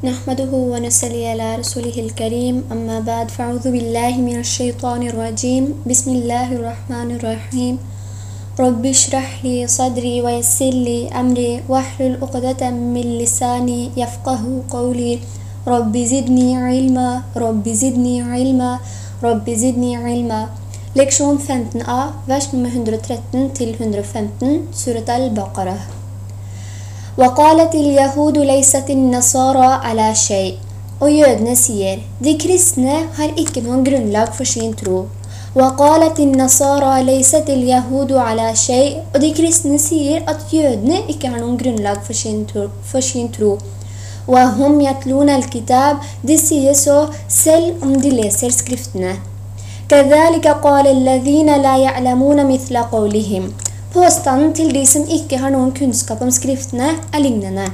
نحمده ونصلي على رسوله الكريم أما بعد فأعوذ بالله من الشيطان الرجيم بسم الله الرحمن الرحيم رب اشرح لي صدري ويسر لي أمري واحلل عقدة من لساني يفقه قولي رب زدني علما رب زدني علما رب زدني علما Leksjon 15a, vers nummer 113 til 115, Surat al-Baqarah. وقالت اليهود ليست النصارى على شيء. Og jødene sier, de kristne har ikke noen grunnlag for sin tro. وقالت النصارى ليست اليهود على شيء. Og de kristne sier at jødene ikke har noen grunnlag for sin tro. وهم يتلون الكتاب. De sier så selv om de leser skriftene. كذلك قال الذين لا يعلمون مثل قولهم. Påstanden til de som ikke har noen kunnskap om skriftene lignende.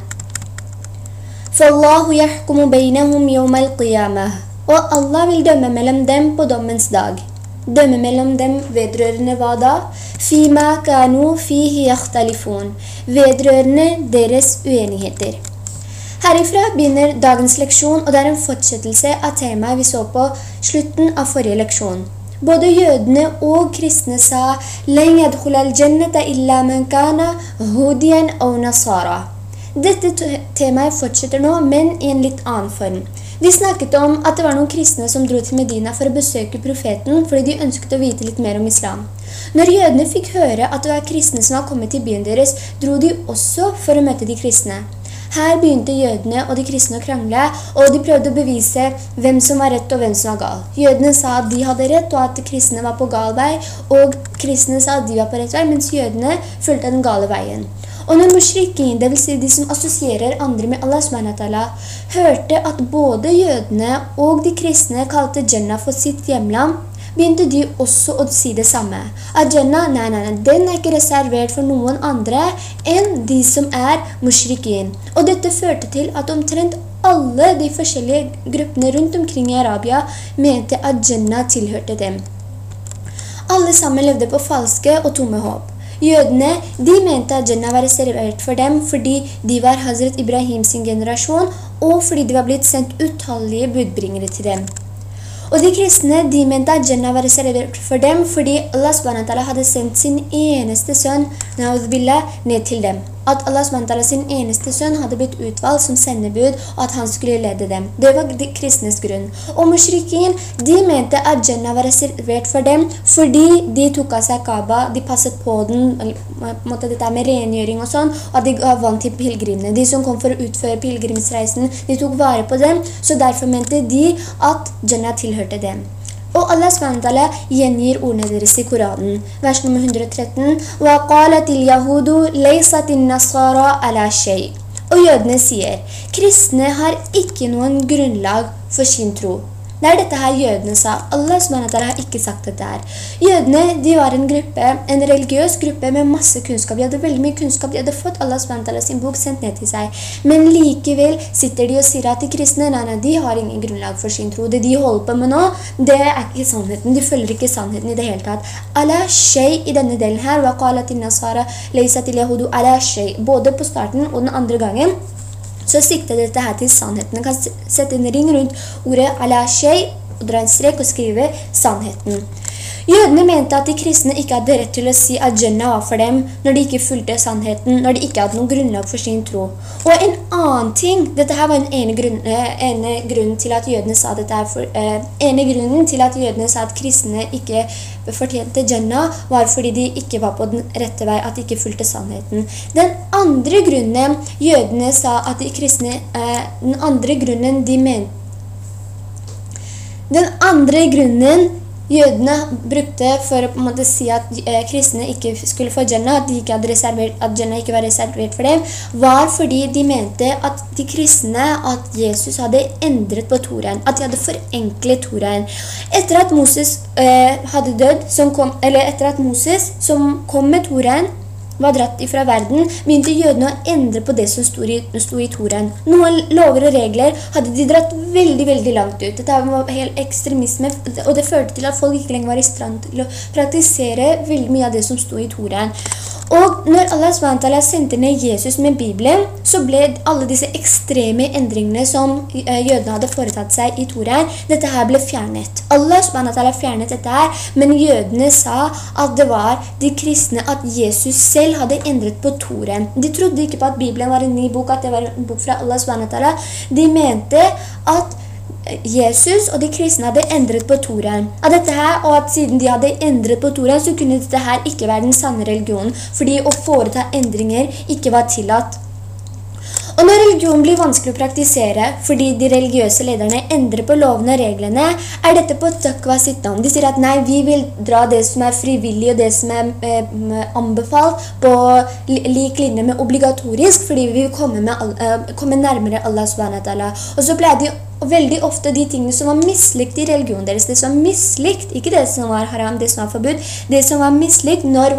فالله يحكم بينهم يوم القيامة. Og Allah vil dømme mellom dem på dommens dag. Dømme mellom dem vedrørende hva da? فيما كانوا فيه يختلفون. Vedrørende deres uenigheter. Herifra begynner dagens leksjon, og det en fortsettelse av temaet vi så på slutten av forrige leksjon. Både jødene og kristne sa «Len yadkhul al-jannata illa man kana hudiyan aw nasara». Dette temaet fortsetter nå, men i en litt annen form. De snakket om at det var noen kristne som dro til Medina for å besøke profeten, fordi de ønsket å vite litt mer om islam. Når jødene fikk høre at det var kristne som var kommet til byen deres, dro de også for å møte de kristne. Her begynte jødene og de kristne å krangle, og de prøvde å bevise hvem som var rett og hvem som var gal. Jødene sa at de hadde rett, og at kristne var på gal vei, og kristne sa at de var på rett vei, mens jødene fulgte den gale veien. Og når mushrikin, det vil si de som assosierer andre med Allah SWT, hørte at både jødene og de kristne kalte Jannah for sitt hjemland, begynte de også å si det samme. At Jannah, nei, den ikke reservert for noen andre enn de som mushrikin. Og dette førte til at omtrent alle de forskjellige gruppene rundt omkring i Arabia mente at Jannah tilhørte dem. Alle sammen levde på falske og tomme håp. Jødene, de mente at Jannah var reservert for dem fordi de var Hazret Ibrahim sin generasjon, og fordi de var blitt sendt utallige budbringere til dem. Og de kristne, de mente at Jannah var reservert for dem fordi Allah SWT hadde sendt sin eneste sønn, ned til dem. At Allah SWT sin eneste sønn hadde blitt utvalgt som sendebud, og at han skulle lede dem. Det var de kristnes grunn. Og mushrikin, de mente at Jannah var reservert for dem fordi de tok av seg Kaaba, de passet på den, dette med rengjøring og sånn, og at de gav vann til pilgrimene. De som kom for å utføre pilgrimsreisen, de tok vare på dem, så derfor mente de at Jannah tilhørte dem. Og Allah SWT gjengir ordene deres i Koranen. Vers nummer 113. وَقَالَتِ الْيَهُودُ لَيْسَتِ النَّصَارَى عَلَى شَيْءٍ. Og jødene sier, kristne har ikke noen grunnlag for sin tro. Det dette her jødene sa. Allah SWT har ikke sagt dette her. Jødene, de var en gruppe, en religiøs gruppe med masse kunnskap. De hadde veldig mye kunnskap. De hadde fått Allah SWT sin bok sendt ned til seg. Men likevel sitter de og sier at de kristne, nei, de har ingen grunnlag for sin tro. Det de holder på med nå, det ikke sannheten. De følger ikke sannheten i det hele tatt. Ala shay i denne delen her, wa qalat nasara laysa til yahudu ala shay. Både på starten og den andre gangen, så sikter dette her til sannheten. Man kan sette en ring rundt ordet ala shay, og dra en strek og skrive sannheten. Jødene mente at de kristne ikke hadde rett til å si at Jannah var for dem når de ikke fulgte sannheten, når de ikke hadde noen grunnlag for sin tro. Og en annen ting, dette her var den ene grunnen til at jødene sa dette her, ene grunnen til at jødene sa at kristne ikke fortjente Jannah, var fordi de ikke var på den rette vei, at de ikke fulgte sannheten. Den andre grunnen jødene sa at de kristne, den andre grunnen jødene brukte for å si at kristne ikke skulle få Jannah, at Jannah ikke var reservert for dem, var fordi de mente at de kristne, at Jesus hadde endret på Toraen, at de hadde forenklet Toraen. Etter at Moses hadde dødd, etter at Moses som kom med Toraen, var dratt ifra verden, begynte jødene å endre på det som stod i Toraen. Noen lover og regler hadde de dratt veldig, veldig langt ut. Dette var helt ekstremisme, og det førte til at folk ikke lenger var i stand til å praktisere veldig mye av det som stod i Toraen. Og når Allah SWT sendte ned Jesus med Bibelen, så ble alle disse ekstreme endringene som jødene hadde foretatt seg i Toraen, dette her ble fjernet. Allah SWT fjernet dette her, men jødene sa at det var de kristne, at Jesus selv hadde endret på Toraen. De trodde ikke på at Bibelen var en ny bok, at det var en bok fra Allah SWT. De mente at Jesus og de kristne hadde endret på Toraen. At dette her, og at siden de hadde endret på Toraen, så kunne dette her ikke være den sanne religionen, fordi å foreta endringer ikke var tillatt. Og når religion blir vanskelig å praktisere, fordi de religiøse lederne endrer på lovene og reglene, dette på taqwa sitt navn. De sier at nei, vi vil dra det som frivillig og det som anbefalt på lik linje med obligatorisk, fordi vi vil komme nærmere Allah SWT. Og så ble de veldig ofte de tingene som var mislikt i religionen deres, det som var mislikt, ikke det som var haram, det som var forbud, det som var mislikt når,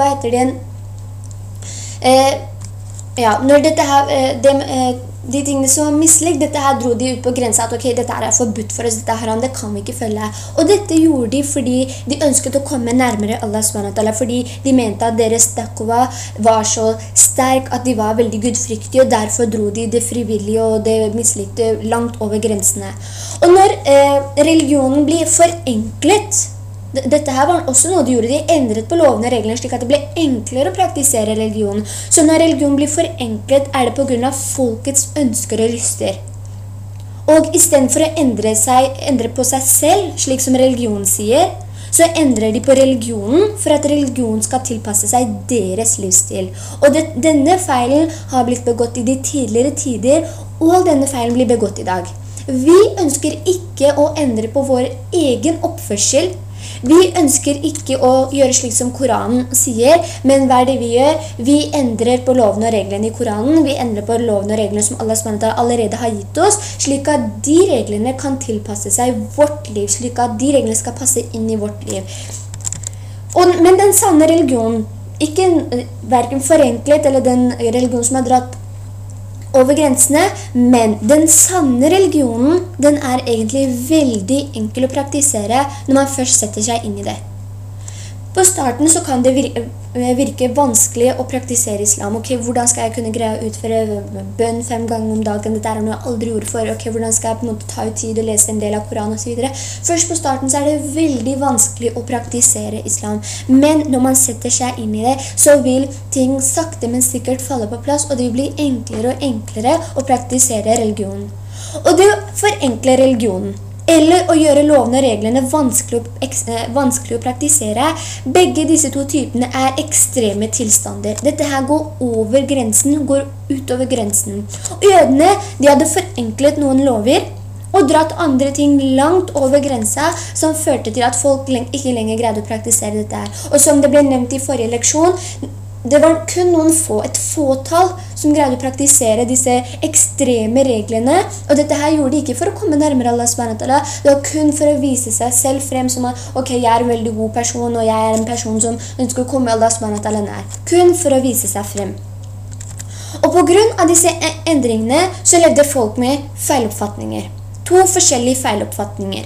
når dette her, de tingene som var mislikt, dette her dro de ut på grensen at ok, dette her forbudt for oss, dette her, det kan vi ikke følge. Og dette gjorde de fordi de ønsket å komme nærmere Allah SWT, fordi de mente at deres taqwa var så sterk at de var veldig gudfryktige, og derfor dro de det frivillige og det mislikte langt over grensene. Og når religionen blir forenklet, dette her var også noe de gjorde, de endret på lovene og reglene slik at det ble enklere å praktisere religionen. Så når religion blir forenklet, det på grunn av folkets ønsker og lyster. Og i stedet for å endre på seg selv, slik som religionen sier, så endrer de på religionen for at religionen skal tilpasse seg deres livsstil. Og denne feilen har blitt begått i de tidligere tider, og denne feilen blir begått i dag. Vi ønsker ikke å endre på vår egen oppførsel. Vi ønsker ikke å gjøre slik som Koranen sier, men hva det vi gjør? Vi endrer på lovene og reglene i Koranen, vi endrer på lovene og reglene som Allah SWT allerede har gitt oss, slik at de reglene kan tilpasse seg vårt liv, slik at de reglene skal passe inn i vårt liv. Men den sanne religionen, ikke hverken forenklet eller den religionen som har dratt over grensene, men den sanne religionen, den egentlig veldig enkel å praktisere når man først setter seg inn i det. På starten så kan det virke vanskelig å praktisere islam. Ok, hvordan skal jeg kunne greie å utføre bønn 5 ganger om dagen? Dette noe jeg aldri gjorde før. Ok, hvordan skal jeg på en måte ta ut tid og lese en del av Koranen og så videre? Først på starten så det veldig vanskelig å praktisere islam. Men når man setter seg inn i det, så vil ting sakte, men sikkert falle på plass, og det vil bli enklere og enklere å praktisere religionen. Og det å forenkle religionen, eller å gjøre lovene og reglene vanskelig å praktisere, begge disse to typene ekstreme tilstander. Dette her går over grensen, går utover grensen. Og jødene, de hadde forenklet noen lover, og dratt andre ting langt over grensa, som førte til at folk ikke lenger greide å praktisere dette her. Og som det ble nevnt i forrige leksjon, det var kun et fåtall som greide å praktisere disse ekstreme reglene, og dette her gjorde de ikke for å komme nærmere Allah SWT, det var kun for å vise seg selv frem som at ok, jeg en veldig god person, og jeg en person som ønsker å komme Allah SWT nær. Kun for å vise seg frem. Og på grunn av disse endringene så levde folk med feiloppfatninger. 2 forskjellige feiloppfatninger.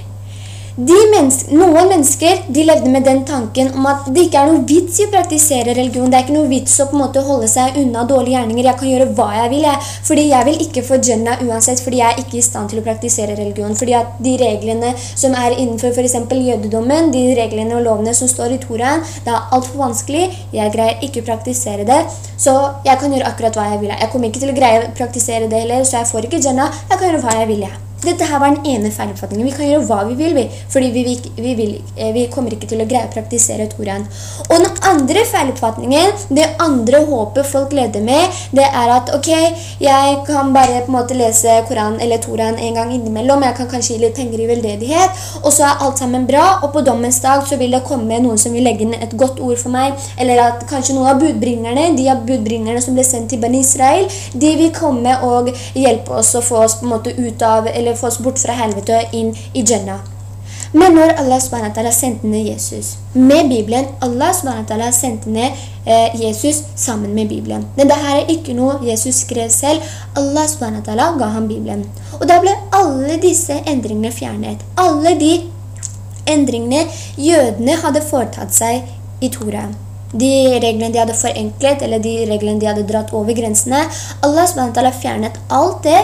Noen mennesker, de levde med den tanken om at det ikke noe vits i å praktisere religion. Det ikke noe vits å på en måte holde seg unna dårlige gjerninger. Jeg kan gjøre hva jeg vil, fordi jeg vil ikke få Jannah uansett, fordi jeg ikke i stand til å praktisere religion. Fordi at de reglene som innenfor for eksempel jødedommen, de reglene og lovene som står i Toraen, det alt for vanskelig. Jeg greier ikke å praktisere det, så jeg kan gjøre akkurat hva jeg vil. Jeg kommer ikke til å greie å praktisere det heller, så jeg får ikke Jannah. Jeg kan gjøre hva jeg vil. Dette her var den ene feiloppfatningen. Vi kan gjøre hva vi vil, fordi vi kommer ikke til å greie å praktisere Toraen. Og den andre feiloppfatningen, det andre håpet folk leder med, det at ok, jeg kan bare på en måte lese Koranen eller Toraen en gang innimellom, jeg kan kanskje gi litt penger i veldedighet, og så alt sammen bra, og på dommens dag så vil det komme noen som vil legge inn et godt ord for meg, eller at kanskje noen av budbringerne, de av budbringerne som ble sendt til Bani Israel, de vil komme og hjelpe oss å få oss på en måte ut av, eller få oss bort fra helvete og inn i Jannah. Men når Allah SWT sendte ned Jesus med Bibelen, Allah SWT sendte ned Jesus sammen med Bibelen. Men dette ikke noe Jesus skrev selv, Allah SWT ga ham Bibelen. Og da ble alle disse endringene fjernet. Alle de endringene jødene hadde foretatt seg i Toraen. de reglene de hadde forenklet, eller de reglene de hadde dratt over grensene. Allah SWT fjernet alt det,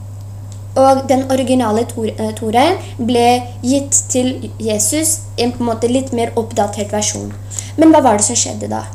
og den originale Toraen ble gitt til Jesus i en på en måte litt mer oppdatert versjon. Men hva var det som skjedde da?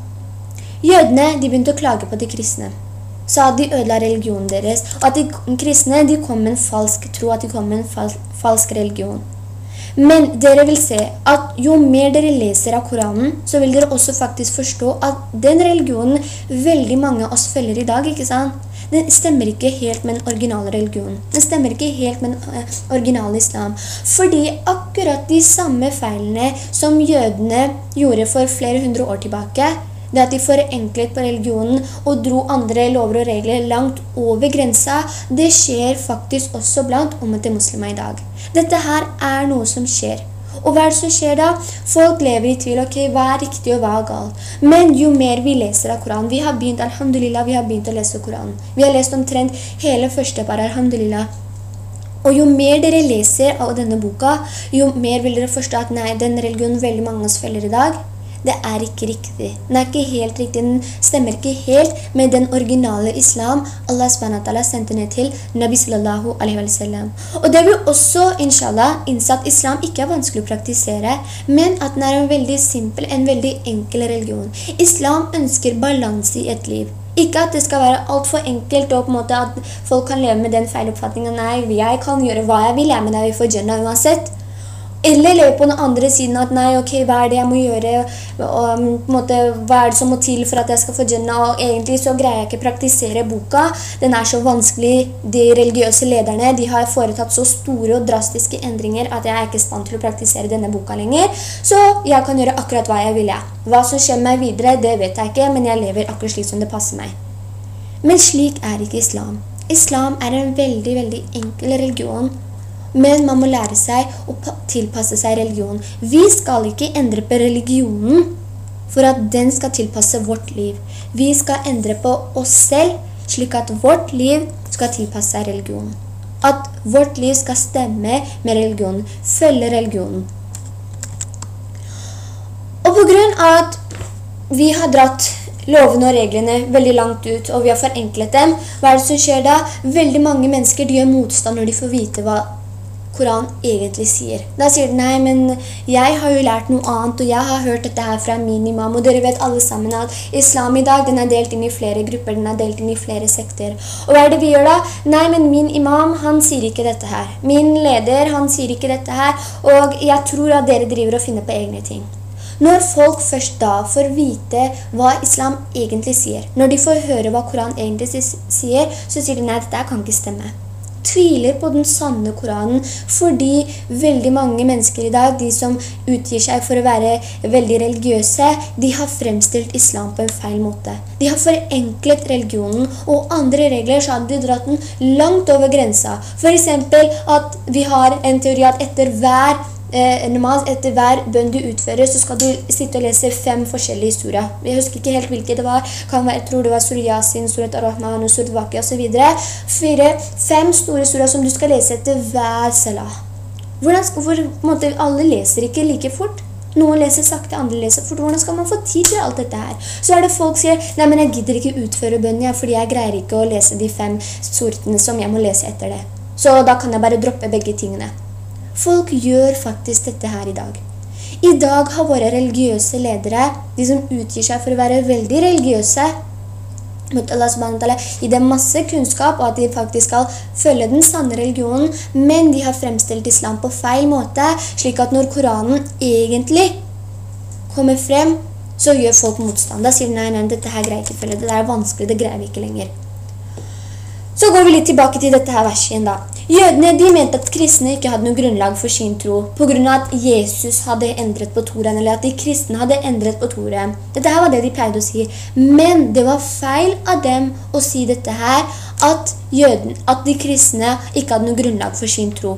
Jødene, de begynte å klage på de kristne. Sa at de ødela religionen deres, og at de kristne, de kom med en falsk tro, at de kom med en falsk religion. Men dere vil se at jo mer dere leser av Koranen, så vil dere også faktisk forstå at den religionen veldig mange av oss følger i dag, ikke sant? Den stemmer ikke helt med den originale religionen. Den stemmer ikke helt med den originale islam. Fordi akkurat de samme feilene som jødene gjorde for flere hundre år tilbake, det at de forenklet på religionen og dro andre lover og regler langt over grensa, det skjer faktisk også blant ummete muslimer i dag. Dette her er noe som skjer. Og hva er det som skjer da? Folk lever i tvil, ok, hva er riktig og hva er galt? Men jo mer vi leser av Koranen, vi har begynt, alhamdulillah, vi har begynt å lese Koranen. Vi har lest omtrent hele første par, alhamdulillah. Og jo mer dere leser av denne boka, jo mer vil dere forstå at nei, den religionen veldig mange av oss følger i dag, det er ikke riktig. Den er ikke helt riktig, den stemmer ikke helt med den originale islam Allah SWT sendte ned til Nabi sallallahu alaihi wa sallam. Og det vil også, inshallah, innse at islam ikke er vanskelig å praktisere, men at den er en veldig simpel, en veldig enkel religion. Islam ønsker balanse i et liv. Ikke at det skal være alt for enkelt, og på en måte at folk kan leve med den feiloppfattningen. Nei, jeg kan gjøre hva jeg vil, jeg, men jeg vil få Jannah uansett. Eller leve på den andre siden at nei, ok, hva er det jeg må gjøre, og på en måte, hva er det som må til for at jeg skal få Jannah, og egentlig så greier jeg ikke praktisere boka, den er så vanskelig, de religiøse lederne, de har foretatt så store og drastiske endringer at jeg er ikke i stand til å praktisere denne boka lenger, så jeg kan gjøre akkurat hva jeg vil. Hva som skjer meg videre, det vet jeg ikke, men jeg lever akkurat slik som det passer meg. Men slik er ikke islam. Islam er en veldig, veldig enkel religion, men man må lære seg å tilpasse seg religion. Vi skal ikke endre på religionen for at den skal tilpasse vårt liv. Vi skal endre på oss selv, slik at vårt liv skal tilpasse seg religionen. At vårt liv skal stemme med religionen, følge religionen. Og på grunn av at vi har dratt lovene og reglene veldig langt ut, og vi har forenklet dem, hva er det som skjer da? Veldig mange mennesker de gjør motstand når de får vite hva Koran egentlig sier. Da sier de, nei, men jeg har jo lært noe annet, og jeg har hørt dette her fra min imam, og dere vet alle sammen at islam i dag, den er delt inn i flere grupper, den er delt inn i flere sekter. Og hva er det vi gjør da? Nei, men min imam, han sier ikke dette her. Min leder, han sier ikke dette her, og jeg tror at dere driver og finner på egne ting. Når folk først da får vite hva islam egentlig sier, når de får høre hva Koran egentlig sier, så sier de, nei, dette kan ikke stemme. Tviler på den sanne Koranen, fordi veldig mange mennesker i dag, de som utgir seg for å være veldig religiøse, de har fremstilt islam på en feil måte. De har forenklet religionen, og andre regler så hadde de dratt den langt over grensa. For eksempel at vi har en teori at etter hver namaz, etter hver bønn du utfører, så skal du sitte og lese 5 forskjellige surah. Jeg husker ikke helt hvilke det var. Jeg tror det var Surah Yasin, Surah Ar-Rahman og Surah Waqia og så videre. 5 store surah som du skal lese etter hver salah. Hvor alle leser ikke like fort. Noen leser sakte, andre leser fort. Hvordan skal man få tid til alt dette her? Så er det folk som sier, nei, men jeg gidder ikke utføre bønnen, fordi jeg greier ikke å lese de 5 suratene som jeg må lese etter det. Så da kan jeg bare droppe begge tingene. Folk gjør faktisk dette her i dag. I dag har våre religiøse ledere, de som utgir seg for å være veldig religiøse, mot Allah SWT, i det masse kunnskap, og at de faktisk skal følge den sanne religionen, men de har fremstilt islam på feil måte, slik at når Koranen egentlig kommer frem, så gjør folk motstand. Da sier de, nei, dette her greier ikke følge, det er vanskelig, det greier vi ikke lenger. Så går vi litt tilbake til dette her verset igjen da. Jødene, de mente at kristne ikke hadde noe grunnlag for sin tro, på grunn av at Jesus hadde endret på Toraen, eller at de kristne hadde endret på Toraen. Dette her var det de pleide å si. Men det var feil av dem å si dette her, at de kristne ikke hadde noe grunnlag for sin tro.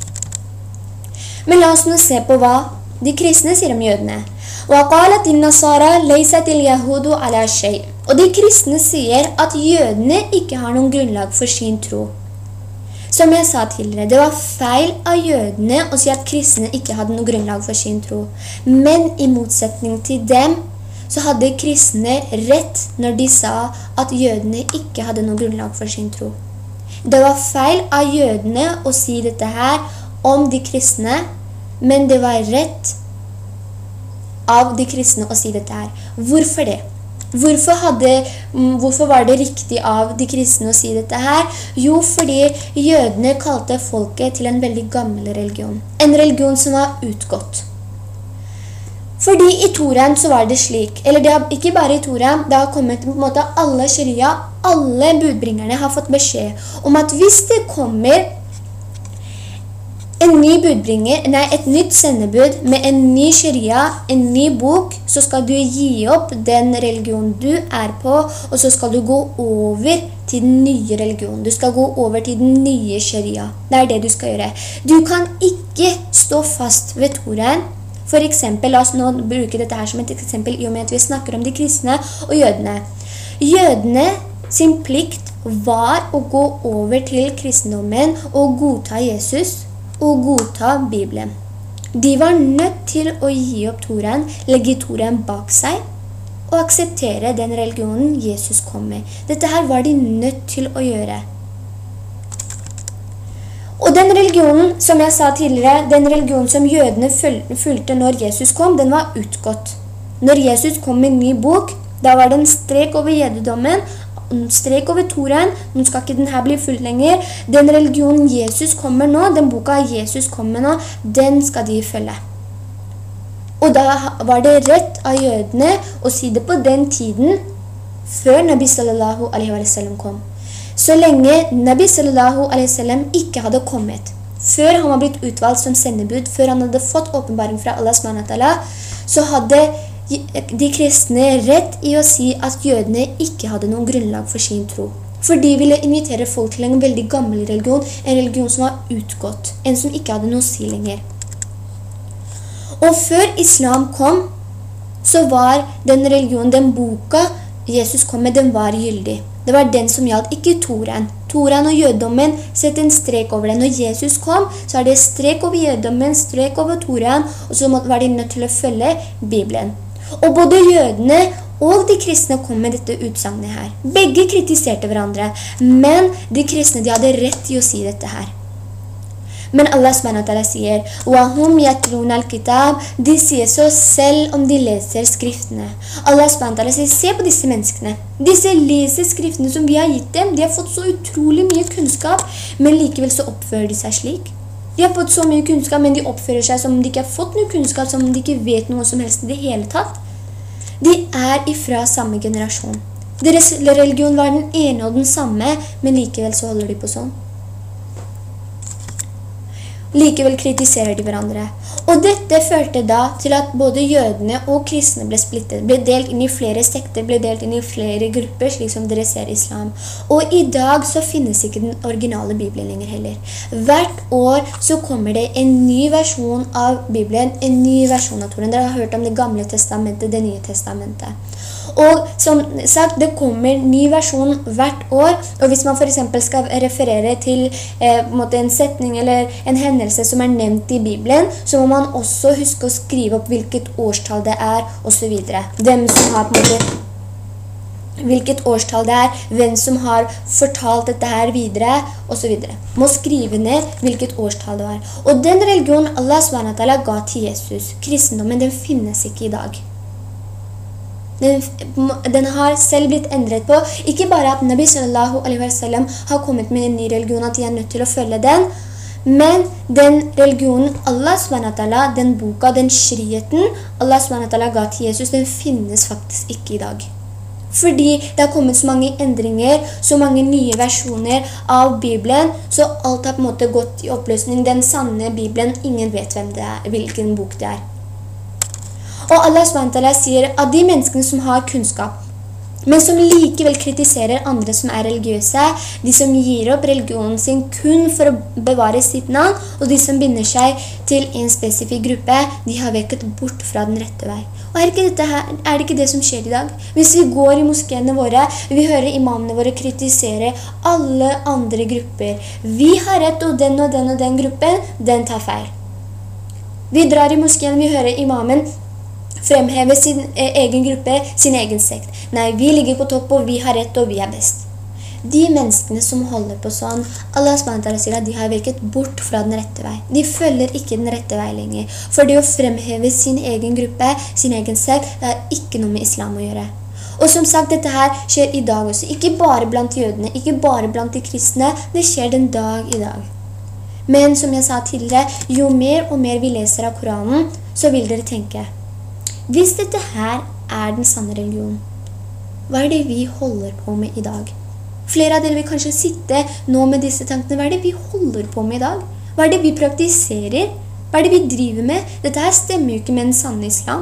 Men la oss nå se på hva de kristne sier om jødene. وَقَالَتِ النَّصَارَى لَيْسَتِ الْيَهُودُ عَلَى شَيْءٍ. Og de kristne sier at jødene ikke har noen grunnlag for sin tro. Som jeg sa tidligere, det var feil av jødene å si at kristne ikke hadde noe grunnlag for sin tro. Men i motsetning til dem, så hadde kristne rett når de sa at jødene ikke hadde noe grunnlag for sin tro. Det var feil av jødene å si dette her om de kristne, men det var rett av de kristne å si dette her. Hvorfor det? Hvorfor var det riktig av de kristne å si dette her? Jo, fordi jødene kalte folket til en veldig gammel religion. En religion som var utgått. Fordi i Toraen så var det slik, eller det har ikke bare i Toraen, det har kommet på en måte alle sharia, alle budbringerne har fått beskjed om at hvis det kommer en ny budbringer, et nytt sendebud med en ny sharia, en ny bok, så skal du gi opp den religionen du er på, og så skal du gå over til den nye religionen. Du skal gå over til den nye sharia. Det er det du skal gjøre. Du kan ikke stå fast ved Toraen. For eksempel, la oss nå bruke dette her som et eksempel, i og med at vi snakker om de kristne og jødene. Jødene sin plikt var å gå over til kristendommen og godta Jesus, og godta Bibelen. De var nødt til å gi opp Toraen, legge Toraen bak seg, og akseptere den religionen Jesus kom med. Dette her var de nødt til å gjøre. Og den religionen, som jeg sa tidligere, den religionen som jødene fulgte når Jesus kom, den var utgått. Når Jesus kom med en ny bok, da var det en strek over jødedommen, en strek over Toraen. Nå skal ikke den her bli fullt lenger. Den religionen Jesus kommer nå, den boka Jesus kommer nå, den skal de følge. Og da var det rett av jødene å si det på den tiden før Nabi sallallahu alaihi wa sallam kom. Så lenge Nabi sallallahu alaihi wa sallam ikke hadde kommet, før han var blitt utvalgt som sendebud, før han hadde fått åpenbaring fra Allah subhanahu, så hadde de kristne rett i å si at jødene ikke hadde noen grunnlag for sin tro. For de ville invitere folk til en veldig gammel religion, en religion som var utgått, en som ikke hadde noe å si lenger. Og før islam kom, så var den religionen, den boka Jesus kom med, den var gyldig. Det var den som gjaldt, ikke Toraen. Toraen og jødommen, sett en strek over den. Når Jesus kom, så er det strek over jødommen, strek over Toraen, og så var de nødt til å følge Bibelen. Og både jødene og de kristne kom med dette utsagnet her. Begge kritiserte hverandre, men de kristne de hadde rett til å si dette her. Men Allah SWT sier, «Wahum yatluna al-kitab», de sier så selv om de leser skriftene. Allah SWT sier, se på disse menneskene. Disse leser skriftene som vi har gitt dem. De har fått så utrolig mye kunnskap, men likevel så oppfører de seg slik. De har fått så mye kunnskap, men de oppfører seg som om de ikke har fått noe kunnskap, som om de ikke vet noe som helst i det hele tatt. De er ifra samme generasjon. Deres religion var den ene og den samme, men likevel så holder de på sånn. Likevel kritiserer de hverandre. Og dette førte da til at både jødene og kristne ble splittet, ble delt inn i flere sekter, ble delt inn i flere grupper, slik som dere ser i islam. Og i dag så finnes ikke den originale Bibelen lenger heller. Hvert år så kommer det en ny versjon av Bibelen, en ny versjon av Toraen. Dere har hørt om det gamle testamentet, det nye testamentet. Og som sagt, det kommer ny versjon hvert år, og hvis man for eksempel skal referere til en setning eller en hendelse som er nevnt i Bibelen, så må man også huske å skrive opp hvilket årstall det er, og så videre. Hvem som har på en måte, hvilket årstall det er, hvem som har fortalt dette her videre, og så videre. Må skrive ned hvilket årstall det er. Og den religionen Allah SWT ga til Jesus, kristendommen, den finnes ikke i dag. Den har selv blitt endret på. Ikke bare at Nabi sallallahu alaihi wa sallam har kommet med en ny religion, at de er nødt til å følge den, men den religionen Allah SWT, den boka, den shariaten Allah SWT ga til Jesus, den finnes faktisk ikke i dag. Fordi det har kommet så mange endringer, så mange nye versjoner av Bibelen, så alt har på en måte gått i oppløsning. Den sanne Bibelen, ingen vet hvem det er, hvilken bok det er. Og Allah SWT sier at de menneskene som har kunnskap, men som likevel kritiserer andre som er religiøse, de som gir opp religionen sin kun for å bevare sitt navn, og de som binder seg til en spesifikk gruppe, de har vekket bort fra den rette vei. Og er det ikke det som skjer i dag? Hvis vi går i moskéene våre, vi hører imamene våre kritisere alle andre grupper. Vi har rett, og den og den og den gruppen, den tar feil. Vi drar i moskéen, vi hører imamen fremheve sin egen gruppe, sin egen sekt. Nei, vi ligger på topp, og vi har rett, og vi er best. De menneskene som holder på sånn, Allah SWT sier at de har virket bort fra den rette vei. De følger ikke den rette vei lenger. For det å fremheve sin egen gruppe, sin egen sekt, det har ikke noe med islam å gjøre. Og som sagt, dette her skjer i dag også. Ikke bare blant jødene, ikke bare blant de kristne. Det skjer den dag i dag. Men som jeg sa tidligere, jo mer og mer vi leser av Koranen, så vil dere tenke, hvis dette her er den sanne religion, hva er det vi holder på med i dag? Flere av dere vil kanskje sitte nå med disse tankene. Hva er det vi holder på med i dag? Hva er det vi praktiserer? Hva er det vi driver med? Dette her stemmer jo ikke med den sanne islam.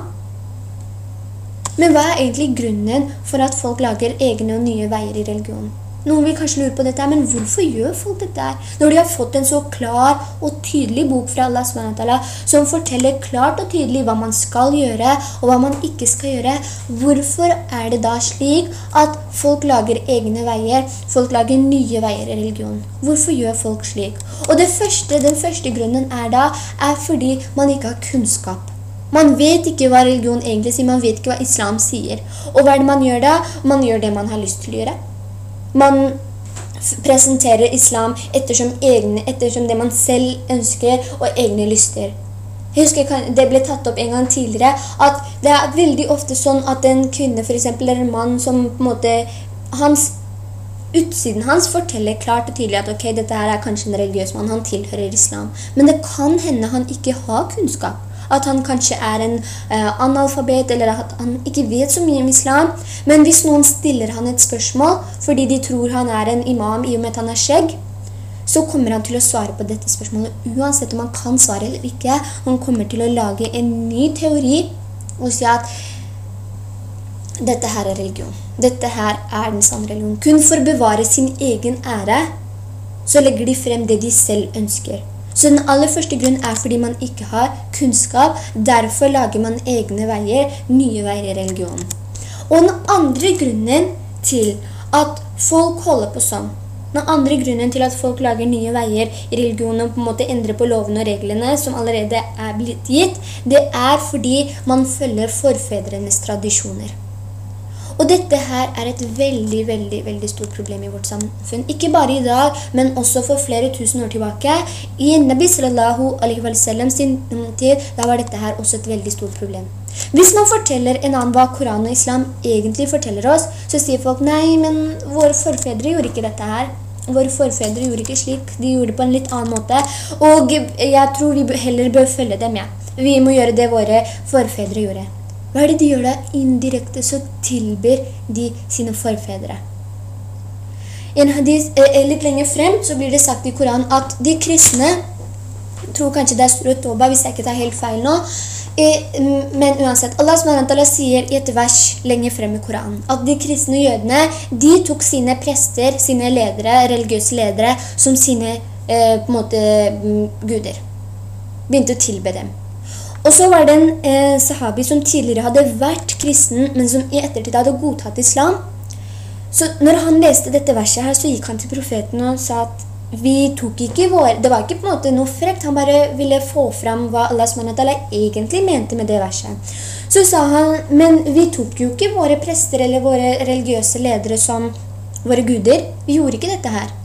Men hva er egentlig grunnen for at folk lager egne og nye veier i religionen? Noen vil kanskje lure på dette, men hvorfor gjør folk dette her? Når de har fått en så klar og tydelig bok fra Allah SWT, som forteller klart og tydelig hva man skal gjøre, og hva man ikke skal gjøre, hvorfor er det da slik at folk lager egne veier, folk lager nye veier i religionen? Hvorfor gjør folk slik? Og den første grunnen er fordi man ikke har kunnskap. Man vet ikke hva religion egentlig sier, man vet ikke hva islam sier. Og hva er det man gjør da? Man gjør det man har lyst til å gjøre. Man presenterer islam ettersom det man selv ønsker og egne lyster. Jeg husker det ble tatt opp en gang tidligere at det er veldig ofte sånn at en kvinne for eksempel eller en mann som på en måte utsiden hans forteller klart og tydelig at ok, dette her er kanskje en religiøs mann, han tilhører islam. Men det kan hende han ikke har kunnskap. At han kanskje er en analfabet, eller at han ikke vet så mye om islam. Men hvis noen stiller han et spørsmål, fordi de tror han er en imam i og med at han er skjegg, så kommer han til å svare på dette spørsmålet, uansett om han kan svare eller ikke. Han kommer til å lage en ny teori og si at dette her er religion. Dette her er den sanne religion. Kun for å bevare sin egen ære, så legger de frem det de selv ønsker. Så den aller første grunnen er fordi man ikke har kunnskap, derfor lager man egne veier, nye veier i religionen. Og den andre grunnen til at folk holder på sånn, den andre grunnen til at folk lager nye veier i religionen og på en måte endrer på lovene og reglene som allerede er blitt gitt, det er fordi man følger forfedrenes tradisjoner. Og dette her er et veldig, veldig, veldig stort problem i vårt samfunn. Ikke bare i dag, men også for flere tusen år tilbake. I Nabi sallallahu alaihi wa sallam sin tid, da var dette her også et veldig stort problem. Hvis man forteller en annen hva Koran og Islam egentlig forteller oss, så sier folk, nei, men våre forfedre gjorde ikke dette her. Våre forfedre gjorde ikke slik, de gjorde det på en litt annen måte. Og jeg tror vi heller bør følge dem, ja. Vi må gjøre det våre forfedre gjorde. Hva er det de gjør da? Indirekte så tilber de sine forfedre. I en hadis litt lenger frem så blir det sagt i Koran at de kristne, jeg tror kanskje det er Surah Toba hvis jeg ikke tar helt feil nå, men uansett, Allah SWT sier i et vers lenger frem i Koran at de kristne jødene, de tok sine prester, sine ledere, religiøse ledere, som sine på en måte guder. Begynte å tilbe dem. Og så var det en sahabi som tidligere hadde vært kristen, men som i ettertid hadde godtatt islam. Så når han leste dette verset her, så gikk han til profeten og sa at vi tok ikke det var ikke på en måte noe frekt, han bare ville få fram hva Allah SWT egentlig mente med det verset. Så sa han, men vi tok jo ikke våre prester eller våre religiøse ledere som våre guder, vi gjorde ikke dette her.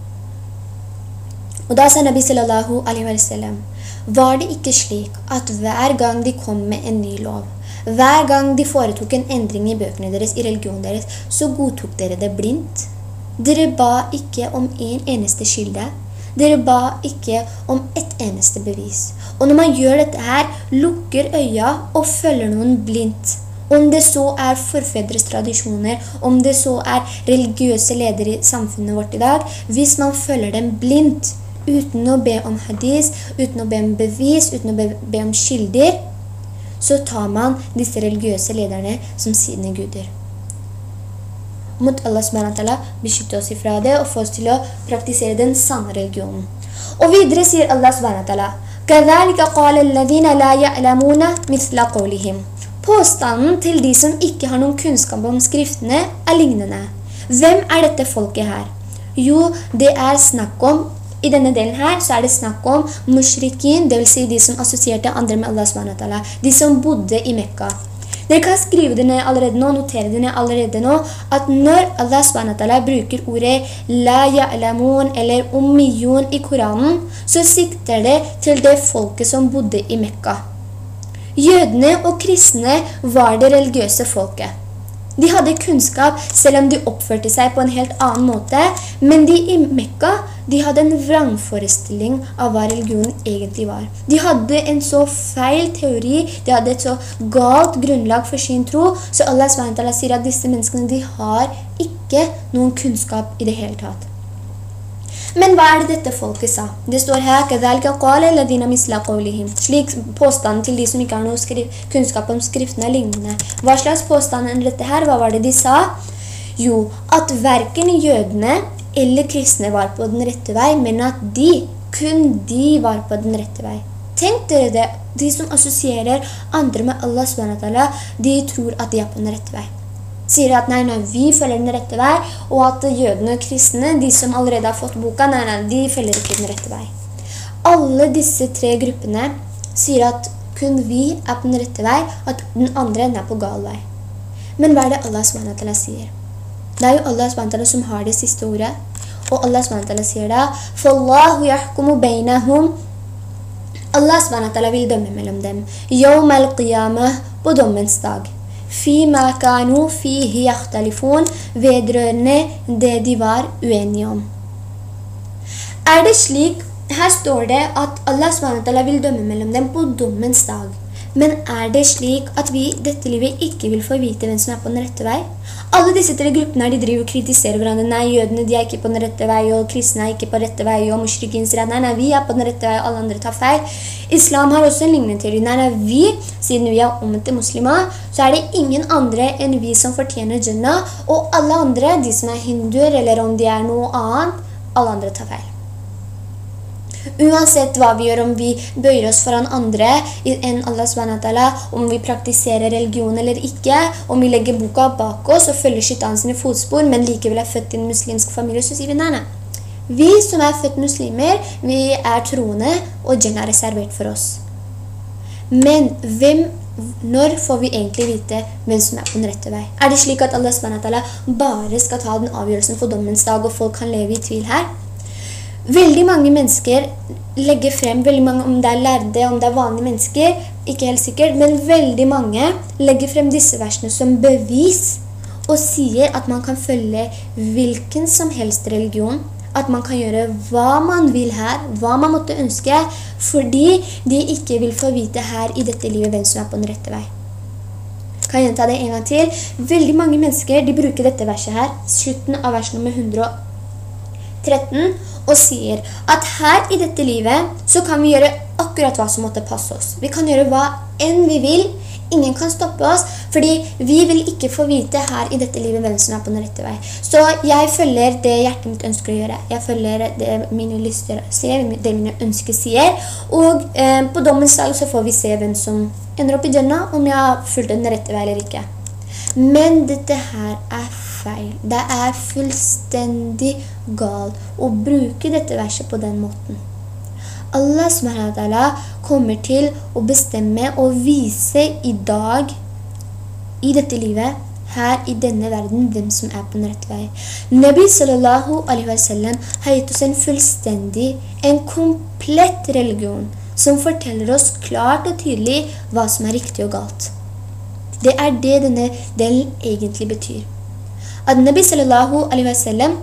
Og da sa Nabi sallallahu alaihi wa sallam, var det ikke slik at hver gang de kom med en ny lov, hver gang de foretok en endring i bøkene deres, i religionen deres, så godtok dere det blindt. Dere ba ikke om en eneste skylde. Dere ba ikke om et eneste bevis. Og når man gjør dette her, lukker øya og følger noen blindt. Om det så er forfedres tradisjoner, om det så er religiøse ledere i samfunnet vårt i dag, hvis man følger dem blindt, uten å be om hadis, uten å be om bevis, uten å be om skylder, så tar man disse religiøse lederne som sine guder. Mot Allah SWT beskytte oss ifra det og få oss til å praktisere den sanne religionen. Og videre sier Allah SWT, كَذَلِكَ قَالَ الَّذِينَ لَا يَعْلَمُونَ مِثْلَ قَوْلِهِمْ. Påstanden til de som ikke har noen kunnskap om skriftene er lignende. Hvem er dette folket her? Jo, det er snakk om I denne delen her så er det snakk om mushrikin, det vil si de som assosierte andre med Allah SWT, de som bodde i Mekka. Dere kan skrive det ned allerede nå, notere det ned allerede nå, at når Allah SWT bruker ordet la ya'lamun eller ummiyun i Koranen, så sikter det til det folket som bodde i Mekka. Jødene og kristne var det religiøse folket. De hadde kunnskap selv om de oppførte seg på en helt annen måte, men de i Mekka, de hadde en vrangforestilling av hva religionen egentlig var. De hadde en så feil teori, de hadde et så galt grunnlag for sin tro, så Allah SWT sier at disse menneskene, de har ikke noen kunnskap i det hele tatt. Men hva det dette folket sa? Det står her, «Kadhalika qala alladhina misla qawlihim». Slik påstanden til de som ikke har noe kunnskap om skriftene er lignende. Hva slags påstand enn dette her? Hva var det de sa? Jo, at hverken jødene eller kristne var på den rette vei, men at kun de var på den rette vei. Tenk dere det, de som assosierer andre med Allah SWT, de tror at de er på den rette vei. Sier at nei, vi følger den rette vei, og at jødene og kristne, de som allerede har fått boka, nei, de følger ikke den rette vei. Alle disse tre gruppene sier at kun vi er på den rette vei, at den andre er på gal vei. Men hva det Allah SWT sier? Det jo Allah SWT som har det siste ordet, og Allah SWT sier da, «Fallahu yahkumu bainahum». Allah SWT vil dømme mellom dem. «Yawm al-qiyamah», på dommens dag. «Fima kanu fihi yakhtalifun», vedrørende det de var uenige om. Det slik, her står det at Allah SWT vil dømme mellom dem på dommens dag. Men det slik at vi i dette livet ikke vil få vite hvem som på den rette vei? Alle disse tre gruppene de driver og kritiserer hverandre. Nei, jødene de ikke på den rette vei, og kristne ikke på rette vei, og mushrikin sier at nei, vi på den rette vei, og alle andre tar feil. Islam har også en lignende teori. Nei, vi, siden vi omvendte muslimer, så det ingen andre enn vi som fortjener Jannah, og alle andre, de som hinduer, eller om de noe annet, alle andre tar feil. Uansett hva vi gjør, om vi bøyer oss foran andre enn Allah SWT, om vi praktiserer religion eller ikke, om vi legger boka bak oss og følger shaitan sine fotspor, men likevel født i en muslimsk familie, så sier vi nei. Vi som født muslimer, vi troende, og Jannah reservert for oss. Men når får vi egentlig vite hvem som på den rette vei? Det slik at Allah SWT bare skal ta den avgjørelsen på dommens dag, og folk kan leve i tvil her? Veldig mange mennesker legger frem, veldig mange, om det lærde, om det vanlige mennesker, ikke helt sikkert, men veldig mange legger frem disse versene som bevis, og sier at man kan følge hvilken som helst religion, at man kan gjøre hva man vil her, hva man måtte ønske, fordi de ikke vil få vite her i dette livet hvem som på den rette vei. Kan jeg gjenta det en gang til? Veldig mange mennesker, de bruker dette verset her, slutten av vers nummer 113, og sier at her i dette livet så kan vi gjøre akkurat hva som måtte passe oss. Vi kan gjøre hva enn vi vil, ingen kan stoppe oss, fordi vi vil ikke få vite her i dette livet hvem som på den rette vei. Så jeg følger det hjertet mitt ønsker å gjøre. Jeg følger det mine lyster sier, det mine ønsker sier, og på dommens dag så får vi se hvem som ender opp i Jannah, om jeg har fulgt den rette vei eller ikke. Men dette her feil. Det fullstendig galt å bruke dette verset på den måten. Allah SWT kommer til å bestemme og vise i dag, i dette livet, her i denne verden, hvem som på den rette vei. Nabi sallallahu alaihi wa sallam har gitt oss en fullstendig, en komplett religion, som forteller oss klart og tydelig hva som riktig og galt. Det det denne delen egentlig betyr. At Nabi sallallahu alaihi wa sallam,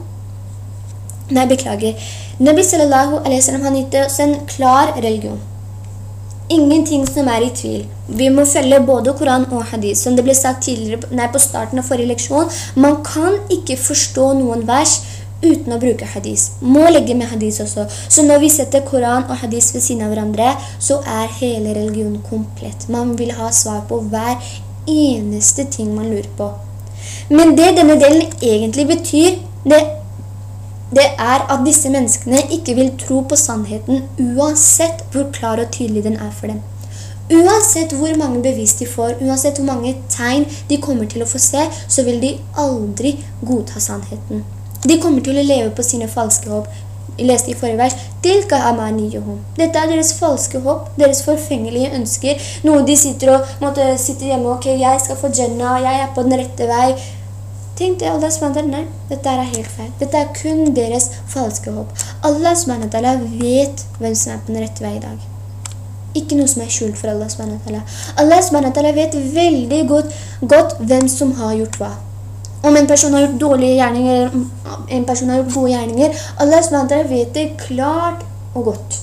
Nabi sallallahu alaihi wa sallam han gitt oss en klar religion. Ingenting som i tvil. Vi må følge både Koran og Hadith. Som det ble sagt tidligere på starten av forrige leksjon, man kan ikke forstå noen vers uten å bruke Hadith. Må legge med Hadith også. Så når vi setter Koran og Hadith ved siden av hverandre, så hele religionen komplett. Man vil ha svar på hver eneste ting man lurer på. Men det denne delen egentlig betyr, det at disse menneskene ikke vil tro på sannheten uansett hvor klar og tydelig den for dem. Uansett hvor mange bevis de får, uansett hvor mange tegn de kommer til å få se, så vil de aldri godta sannheten. De kommer til å leve på sine falske håp. jeg leste i forrige vers, «Tilka amaniyuhum». Dette deres falske håp, deres forfengelige ønsker, noe de sitter hjemme, ok, jeg skal få Jannah, jeg på den rette vei. Tenk det, Allah SWT, nei, dette helt feil. Dette kun deres falske håp. Allah SWT vet hvem som på den rette vei i dag. Ikke noe som skjult for Allah SWT. Allah SWT vet veldig godt hvem som har gjort hva. Om en person har gjort dårlige gjerninger, eller en person har gjort gode gjerninger, Allah SWT vet det klart og godt.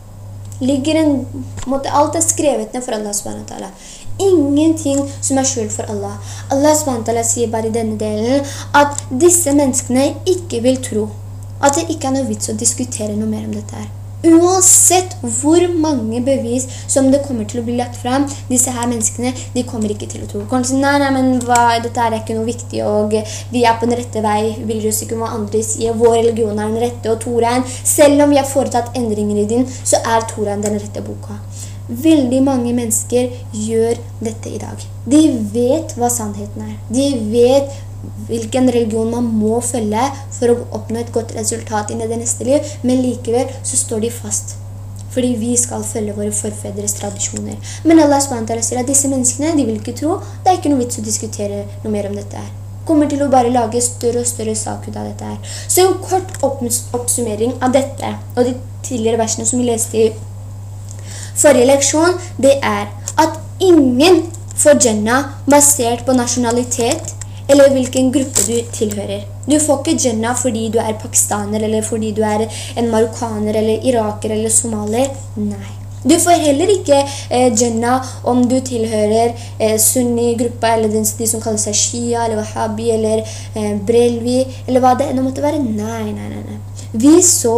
Alt skrevet ned for Allah SWT. Ingenting som skjult for Allah. Allah SWT sier bare i denne delen at disse menneskene ikke vil tro. At det ikke noe vits å diskutere noe mer om dette her. Uansett hvor mange bevis som det kommer til å bli lagt frem, disse her menneskene, de kommer ikke til å tro. Kanskje, nei, men dette ikke noe viktig, og vi på den rette vei, vi bryr oss ikke om hva andre sier, vår religion den rette, og Toraen, selv om vi har foretatt endringer i din, så Toraen den rette boka. Veldig mange mennesker gjør dette i dag. De vet hva sannheten De vet hvilken religion man må følge for å oppnå et godt resultat i det neste liv, men likevel så står de fast. Fordi vi skal følge våre forfedres tradisjoner. Men Allah SWT sier at disse menneskene, de vil ikke tro, det ikke noe vits å diskutere noe mer om dette her. Kommer til å bare lage større og større sak ut av dette her. Så en kort oppsummering av dette, og de tidligere versene som vi leste i forrige leksjon, det at ingen får Jannah basert på nasjonalitet, eller hvilken gruppe du tilhører. Du får ikke Jannah fordi du pakistaner, eller fordi du en marokkaner, eller iraker, eller somalier. Nei. Du får heller ikke Jannah om du tilhører sunni-gruppa, eller de som kaller seg shia, eller wahhabi, eller brelvi, eller hva det måtte være. Nei. Vi så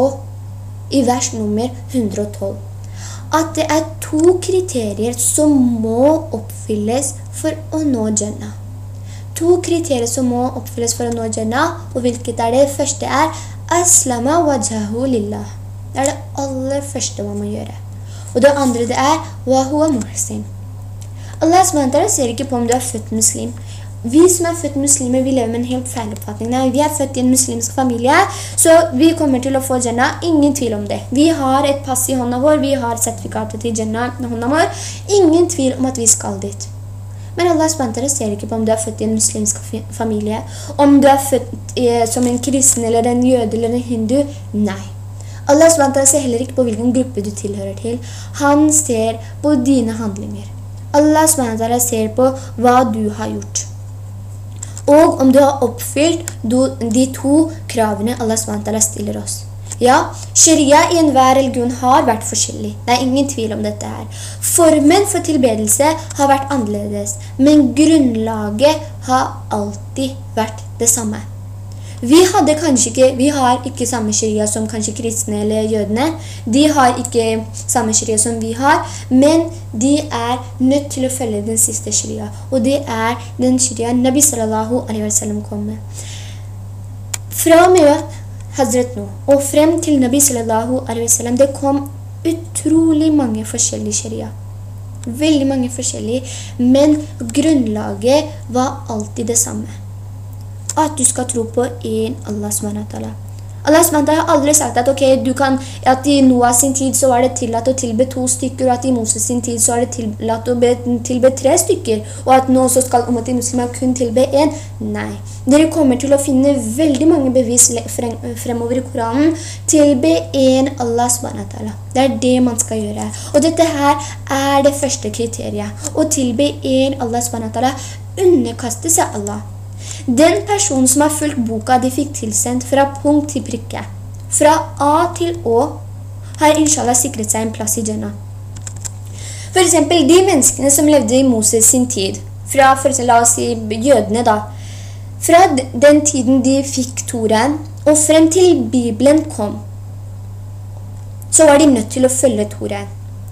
i vers nummer 112 at det 2 kriterier som må oppfylles for å nå Jannah. 2 kriterier som må oppfylles for å nå Jannah, og hvilket det? Første Aslama wajhahu lillah. Det det aller første man må gjøre. Og det andre det wa huwa muhsin. Allah SWT sier ikke på om du født muslim. Vi som født muslimer, vi lever med en helt feil oppfatning. Nei, vi født i en muslimsk familie, så vi kommer til å få Jannah, ingen tvil om det. Vi har et pass i hånda vår, vi har sertifikatet til Jannah i hånda vår, ingen tvil om at vi skal dit. Men Allah SWT ser ikke på om du født i en muslimsk familie, om du født som en kristen, eller en jøde, eller en hindu. Nei. Allah SWT ser heller ikke på hvilken gruppe du tilhører til. Han ser på dine handlinger. Allah SWT ser på hva du har gjort. Og om du har oppfylt de 2 kravene Allah SWT stiller oss. Ja, sharia i enhver religion har vært forskjellig. Det ingen tvil om dette her. Formen for tilbedelse har vært annerledes, men grunnlaget har alltid vært det samme. Vi har ikke samme sharia som kanskje kristne eller jødene. De har ikke samme sharia som vi har, men de nødt til å følge den siste sharia. Og det den sharia Nabi sallallahu alaihi wa sallam kom med. Fra og med Hazret Nuh og frem til Nabi sallallahu alaihi wa sallam, det kom utrolig mange forskjellige sharia. Veldig mange forskjellige, men grunnlaget var alltid det samme. At du skal tro på en Allah SWT. Allah SWT har aldri sagt at at i Noah sin tid så var det tillatt å tilbe 2 stykker, og at i Moses sin tid så det tillatt å tilbe 3 stykker, og at nå så skal ummat i muslimer kun tilbe 1. Nei. Dere kommer til å finne veldig mange bevis fremover i Koranen. Tilbe en Allah SWT. Det det man skal gjøre. Og dette her det første kriteriet. Å tilbe en Allah SWT, underkaste seg Allah. Den personen som har fulgt boka de fikk tilsendt fra punkt til prikke, fra A til Å, har inshallah sikret seg en plass i Jannah. For eksempel de menneskene som levde i Moses sin tid, fra for eksempel, la oss si jødene da, fra den tiden de fikk Toraen, og frem til Bibelen kom, så var de nødt til å følge Toraen.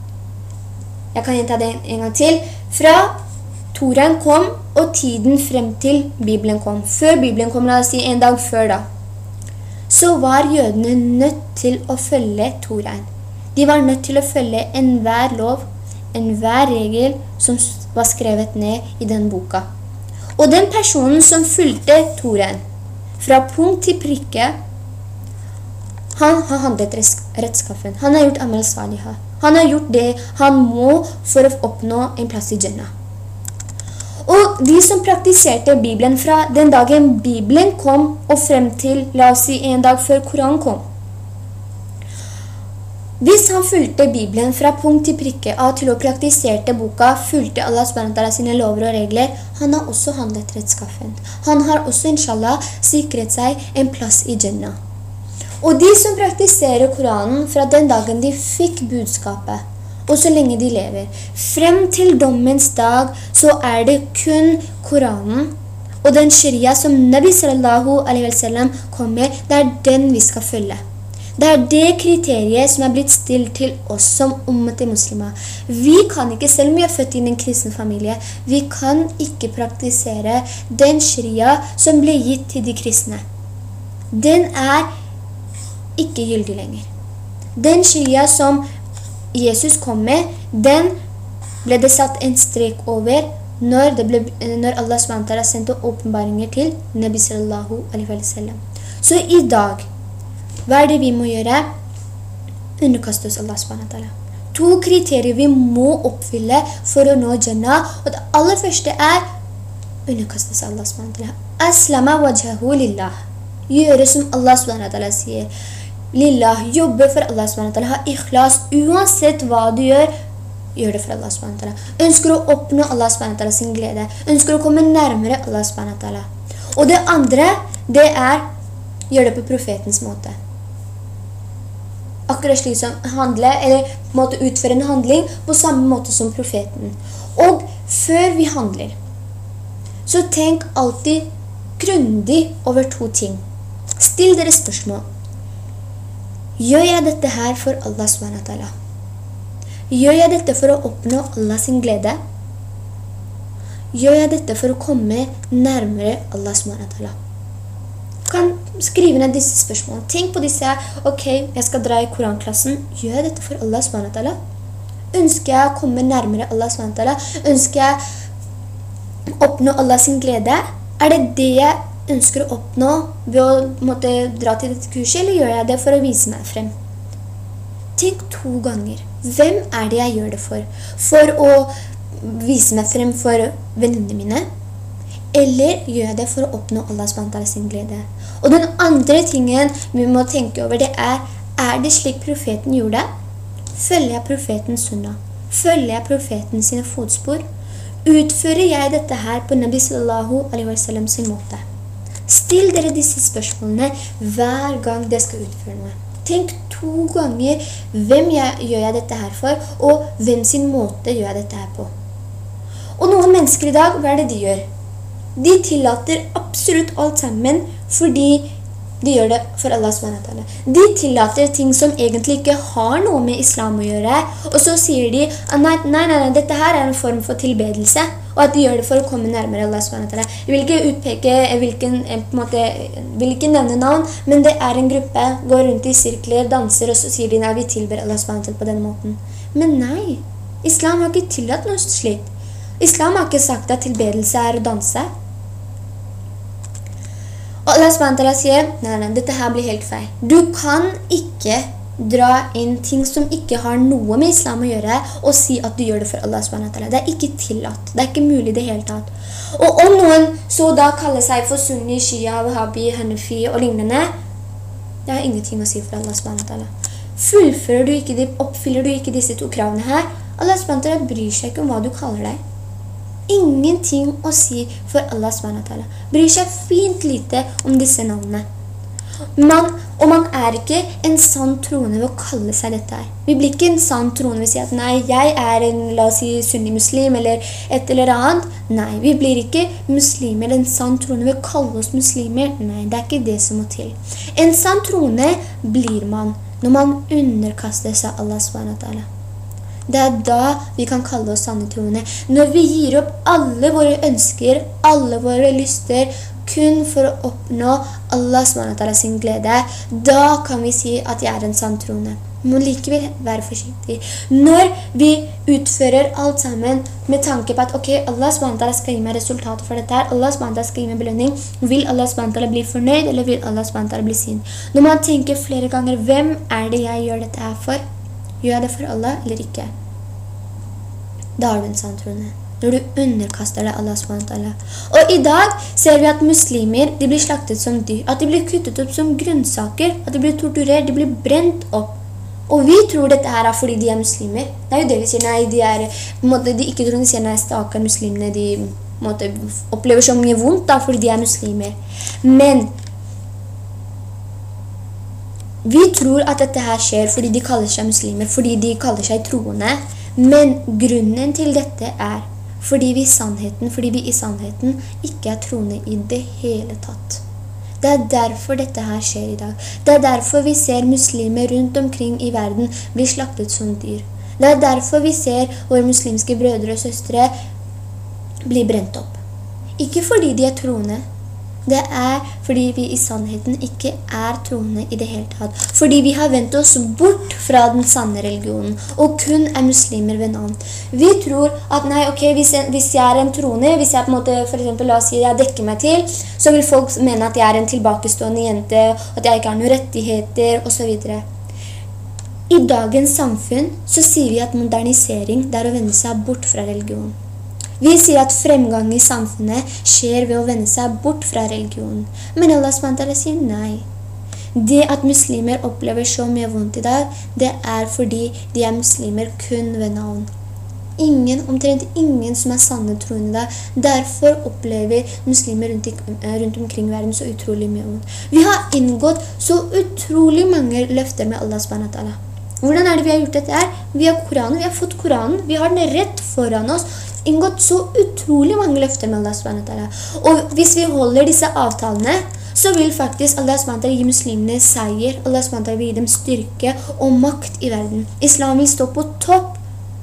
Jeg kan gjenta det en gang til. Fra Toraen kom, og tiden frem til Bibelen kom. Før Bibelen kom, la oss si en dag før da, så var jødene nødt til å følge Toraen. De var nødt til å følge enhver lov, enhver regel som var skrevet ned i den boka. Og den personen som fulgte Toraen, fra punkt til prikke, Han har handlet rettskaffen. Han har gjort amal saliha. Han har gjort det han må for å oppnå en plass i Jannah. Og de som praktiserte Bibelen fra den dagen Bibelen kom og frem til, la oss si, en dag før Koran kom. Hvis han fulgte Bibelen fra punkt til prikke av til å praktiserte boka, fulgte Allah SWT sine lover og regler, han har også handlet rettskaffen. Han har også, inshallah, sikret seg en plass i Jannah. Og de som praktiserer Koranen fra den dagen de fikk budskapet, og så lenge de lever, frem til dommens dag, så det kun Koranen og den sharia som Nabi sallallahu alaihi wasallam kom med, det den vi skal følge. Det det kriteriet som blitt stilt til oss som ummet i muslimer. Vi kan ikke, selv om vi født i en kristen familie, vi kan ikke praktisere den sharia som ble gitt til de kristne. Den ikke gyldig lenger. Den sharia som Jesus kom med, den ble det satt en strek over når Allah SWT sendte åpenbaringer til Nabi sallallahu alaihi wasallam. Så i dag, hva det vi må gjøre? Underkaste oss Allah SWT. 2 kriterier vi må oppfylle for å nå Jannah, og det aller første underkaste oss Allah SWT. Aslama wajhahu lillah. Gjøre som Allah SWT sier. Lillah, jobbe for Allah SWT. Ha ikhlas, uansett hva du gjør, gjør det for Allah SWT. Ønsker å oppnå Allah SWT sin glede. Ønsker å komme nærmere Allah SWT. Og det andre, det gjør det på profetens måte. Akkurat slik som handle, eller måtte utføre en handling på samme måte som profeten. Og før vi handler, så tenk alltid grundig over 2 ting. Still dere spørsmål. Gjør jeg dette her for Allah SWT? Gjør jeg dette for å oppnå Allah sin glede? Gjør jeg dette for å komme nærmere Allah SWT? Kan skrive ned disse spørsmålene. Tenk på disse. Ok, jeg skal dra i koranklassen. Gjør jeg dette for Allah SWT? Ønsker jeg å komme nærmere Allah SWT? Ønsker jeg å oppnå Allah sin glede? Det det jeg ønsker å oppnå ved å måtte dra til dette kurset, eller gjør jeg det for å vise meg frem? Tenk 2 ganger. Hvem det jeg gjør det for? For å vise meg frem for vennene mine? Eller gjør jeg det for å oppnå Allah SWT sin glede? Og den andre tingen vi må tenke over, det det slik profeten gjorde? Følger jeg profetens sunnah? Følger jeg profeten sine fotspor? Utfører jeg dette her på Nabi sallallahu alaihi wasallam sin måte? Still dere disse spørsmålene hver gang dere skal utføre noe. Tenk 2 ganger hvem gjør jeg dette her for, og hvem sin måte gjør jeg dette her på. Og noen mennesker i dag, hva det de gjør? De tillater absolutt alt sammen fordi de gjør det for Allah SWT. De tillater ting som egentlig ikke har noe med islam å gjøre, og så sier de nei, dette her en form for tilbedelse, og at de gjør det for å komme nærmere Allah SWT. Jeg vil ikke utpeke, vil ikke nevne navn, men det en gruppe, går rundt i sirkler, danser, og så sier de nei, vi tilber Allah SWT på den måten. Men nei, islam har ikke tillatt noe slikt. Islam har ikke sagt at tilbedelse å danse. Og Allah SWT sier, nei, dette her blir helt feil. Du kan ikke dra inn ting som ikke har noe med islam å gjøre, og si at du gjør det for Allah SWT. Det ikke tillatt. Det ikke mulig det hele tatt. Og om noen så da kaller seg for sunni, shia, wahhabi, hanafi og lignende, det har ingenting å si for Allah SWT. Oppfyller du ikke disse 2 kravene her, Allah SWT bryr seg ikke om hva du kaller deg. Ingenting å si for Allah SWT. Bryr seg fint lite om disse navnene. Og man ikke en sann troende ved å kalle seg dette her. Vi blir ikke en sann troende ved å si at nei, jeg en, la oss si, sunni-muslim eller et eller annet. Nei, vi blir ikke muslimer, en sann troende ved å kalle oss muslimer. Nei, det ikke det som må til. En sann troende blir man når man underkaster seg Allah SWT. Det da vi kan kalle oss sanne troende. Når vi gir opp alle våre ønsker, alle våre lyster, kun for å oppnå Allah SWT sin glede, da kan vi si at jeg en sann troende. må likevel være forsiktig. Når vi utfører alt sammen med tanke på at ok, Allah SWT skal gi meg resultater for dette her, Allah SWT skal gi meg belønning, vil Allah SWT bli fornøyd, eller vil Allah SWT bli sint? Når man tenker flere ganger, hvem det jeg gjør dette her for? Gjør jeg det for Allah eller ikke? Da du en sanntroende. Når du underkaster deg Allah SWT. Og i dag ser vi at muslimer, de blir slaktet som dyr, at de blir kuttet opp som grønnsaker, at de blir torturert, de blir brent opp. Og vi tror dette her fordi de muslimer. Det jo det vi sier, nei, de ikke tror de sier, nei, stakkar muslimene, de opplever så mye vondt da, fordi de muslimer. Men vi tror at dette her skjer fordi de kaller seg muslimer, fordi de kaller seg troende. Men grunnen til dette fordi vi i sannheten ikke troende i det hele tatt. Det derfor dette her skjer i dag. Det derfor vi ser muslimer rundt omkring i verden bli slaktet som dyr. Det derfor vi ser våre muslimske brødre og søstre bli brent opp. Ikke fordi de troende. Det fordi vi i sannheten ikke troende i det hele tatt. Fordi vi har vendt oss bort fra den sanne religionen, og kun muslimer ved navn. Vi tror at nei, ok, hvis jeg en troende, hvis jeg på en måte, for eksempel, la oss si, jeg dekker meg til, så vil folk mene at jeg en tilbakestående jente, at jeg ikke har noen rettigheter, og så videre. I dagens samfunn så sier vi at modernisering er å vende seg bort fra religionen. Vi sier at fremgang i samfunnet skjer ved å vende seg bort fra religionen. Men Allah SWT sier nei. Det at muslimer opplever så mye vondt i dag, det fordi de muslimer kun ved navn. Omtrent ingen som sanne troende i dag. Derfor opplever muslimer rundt omkring verden så utrolig mye vondt. Vi har inngått så utrolig mange løfter med Allah SWT. Hvordan det vi har gjort dette her? Vi har Koranen, vi har fått Koranen, vi har den rett foran oss, inngått så utrolig mange løfter med Allah SWT. Og hvis vi holder disse avtalene, så vil faktisk Allah SWT gi muslimene seier, Allah SWT vil gi dem styrke og makt i verden. Islam vil stå på topp.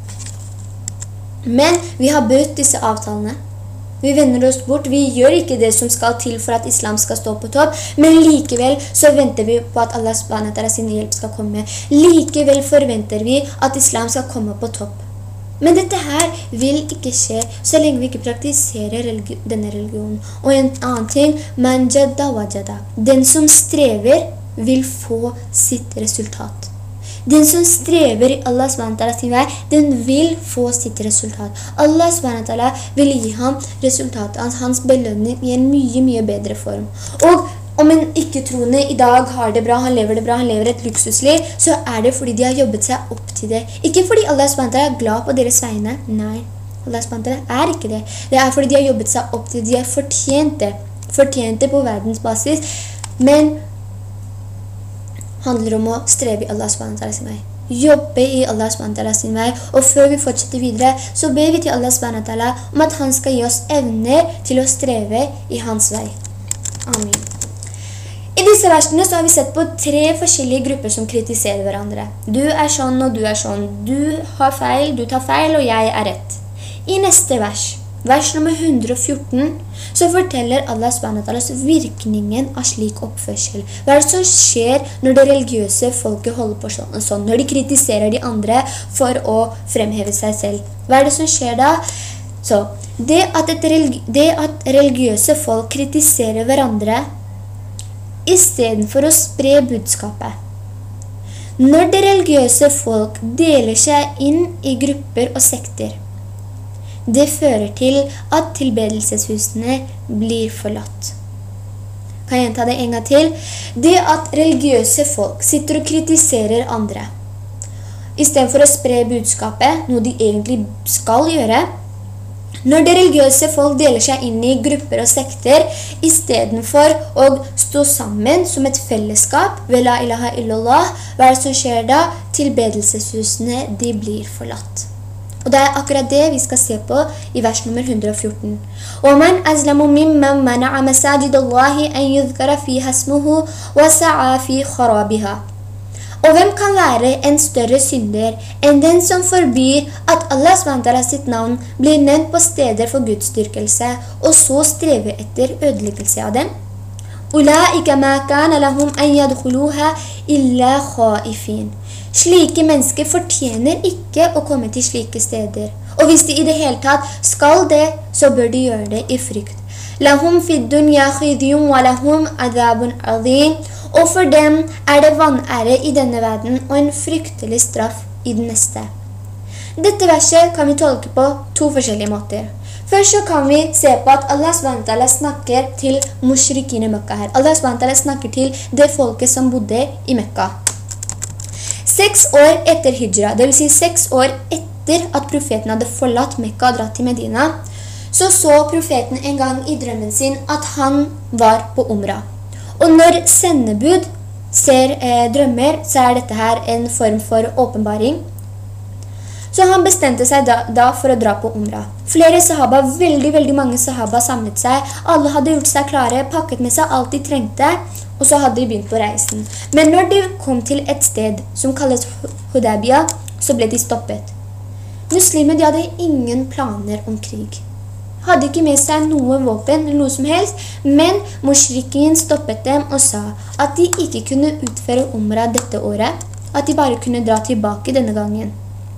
Men vi har brutt disse avtalene. Vi vender oss bort, vi gjør ikke det som skal til for at islam skal stå på topp, men likevel så venter vi på at Allah SWT sin hjelp skal komme. Likevel forventer vi at islam skal komme på topp. Men dette her vil ikke skje så lenge vi ikke praktiserer denne religionen. Og en annen ting, man jadda wajada. Den som strever vil få sitt resultat. Den som strever i Allah SWT sin vei, den vil få sitt resultat. Allah SWT vil gi ham resultatet, hans belønning i en mye bedre form. Og om en ikke-troende i dag har det bra, han lever det bra, han lever et luksusliv, så det fordi de har jobbet seg opp til det. Ikke fordi Allah SWT glad på deres vegne, nei. Allah SWT ikke det. Det fordi de har jobbet seg opp til det, de har fortjent det. Fortjent det på verdensbasis, men handler om å streve i Allah SWT sin vei. Jobbe i Allah SWT sin vei. Og før vi fortsetter videre, så ber vi til Allah SWT om at han skal gi oss evne til å streve i hans vei. Amen. I disse versene så har vi sett på 3 forskjellige grupper som kritiserer hverandre. Du sånn og du sånn. Du har feil, du tar feil, og jeg rett. I neste vers nummer 114, så forteller Allah SWT virkningen av slik oppførsel. Hva det som skjer når det religiøse folket holder på sånn, når de kritiserer de andre for å fremheve seg selv? Hva det som skjer da? Så, det at religiøse folk kritiserer hverandre i stedet for å spre budskapet. Når det religiøse folk deler seg inn i grupper og sekter, det fører til at tilbedelseshusene blir forlatt. Kan jeg gjenta det en gang til? Det at religiøse folk sitter og kritiserer andre, i stedet for å spre budskapet, noe de egentlig skal gjøre. Når det religiøse folk deler seg inn i grupper og sekter, i stedet for å stå sammen som et fellesskap ved la ilaha illallah, hva det som skjer da? Tilbedelseshusene, de blir forlatt. Og det akkurat det vi skal se på i vers nummer 114. وَمَنْ أَزْلَمُ مِمَّنْ مَنَعَ مَسَاجِدَ اللَّهِ أَنْ يُذْكَرَ فِيهَا اسْمُهُ وَسَعَى فِي خَرَابِهَا. Og hvem kan være en større synder enn den som forbyr at Allah SWT sitt navn blir nevnt på steder for gudsdyrkelse, og så strever etter ødeleggelse av dem? أُولَٰئِكَ مَا كَانَ لَهُمْ أَنْ يَدْخُلُوهَا إِلَّا خَائِفِينَ. Slike mennesker fortjener ikke å komme til slike steder. Og hvis de i det hele tatt skal det, så bør de gjøre det i frykt. Lahum fi dunya khizyun wa lahum adhabun azim. Og for dem det vanære i denne verden og en fryktelig straff i den neste. Dette verset kan vi tolke på to forskjellige måter. Først så kan vi se på at Allah SWT snakker til mushrikine i Mekka her. Allah SWT snakker til det folket som bodde i Mekka. 6 år etter hijra, det vil si 6 år etter at profeten hadde forlatt Mekka og dratt til Medina, så profeten en gang i drømmen sin at han var på Umra. Og når sendebud ser drømmer, så dette her en form for åpenbaring. Så han bestemte seg da for å dra på Umra. Flere sahaba, veldig mange sahaba samlet seg. Alle hadde gjort seg klare, pakket med seg alt de trengte, og så hadde de begynt på reisen. Men når de kom til et sted som kalles Hudaybiyah, så ble de stoppet. Muslimer, de hadde ingen planer om krig. Hadde ikke med seg noe våpen eller noe som helst, men mushrikin stoppet dem og sa at de ikke kunne utføre Umra dette året, at de bare kunne dra tilbake denne gangen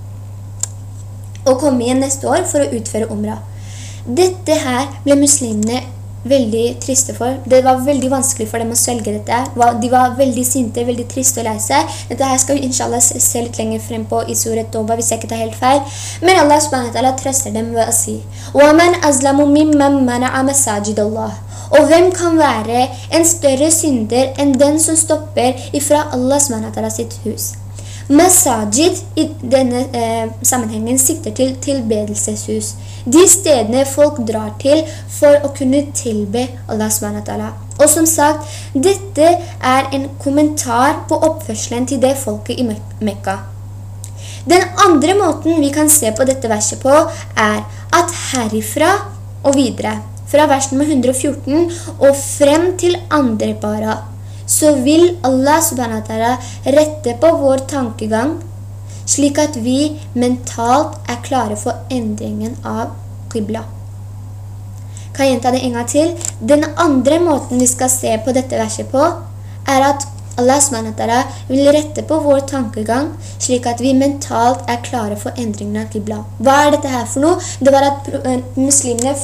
og komme igjen neste år for å utføre Umra. Dette her ble muslimene veldig triste for. Det var veldig vanskelig for dem å svelge dette. De var veldig sinte, veldig triste og lei seg. Dette her skal vi inshallah se litt lenger frem på i Surat Tawbah, hvis jeg ikke tar helt feil. Men Allah SWT trøster dem ved å si وَمَنْ أَزْلَمُ مِمَّنْ مَنَعَ مَسَاجِدَ اللَّهِ. Og hvem kan være en større synder enn den som stopper ifra Allah SWT sitt hus? Masajid i denne sammenhengen sikter til tilbedelseshus. De stedene folk drar til for å kunne tilbe Allah SWT. Og som sagt, dette en kommentar på oppførselen til det folket i Mekka. Den andre måten vi kan se på dette verset på at herifra og videre, fra vers nummer 114 og frem til andre para, så vil Allah SWT rette på vår tankegang, slik at vi mentalt klare for endringen av qibla. Kan jeg gjenta det en gang til? Den andre måten vi skal se på dette verset på, at Allah SWT vil rette på vår tankegang, slik at vi mentalt klare for endringen av qibla. Hva dette her for noe? Det var at muslimene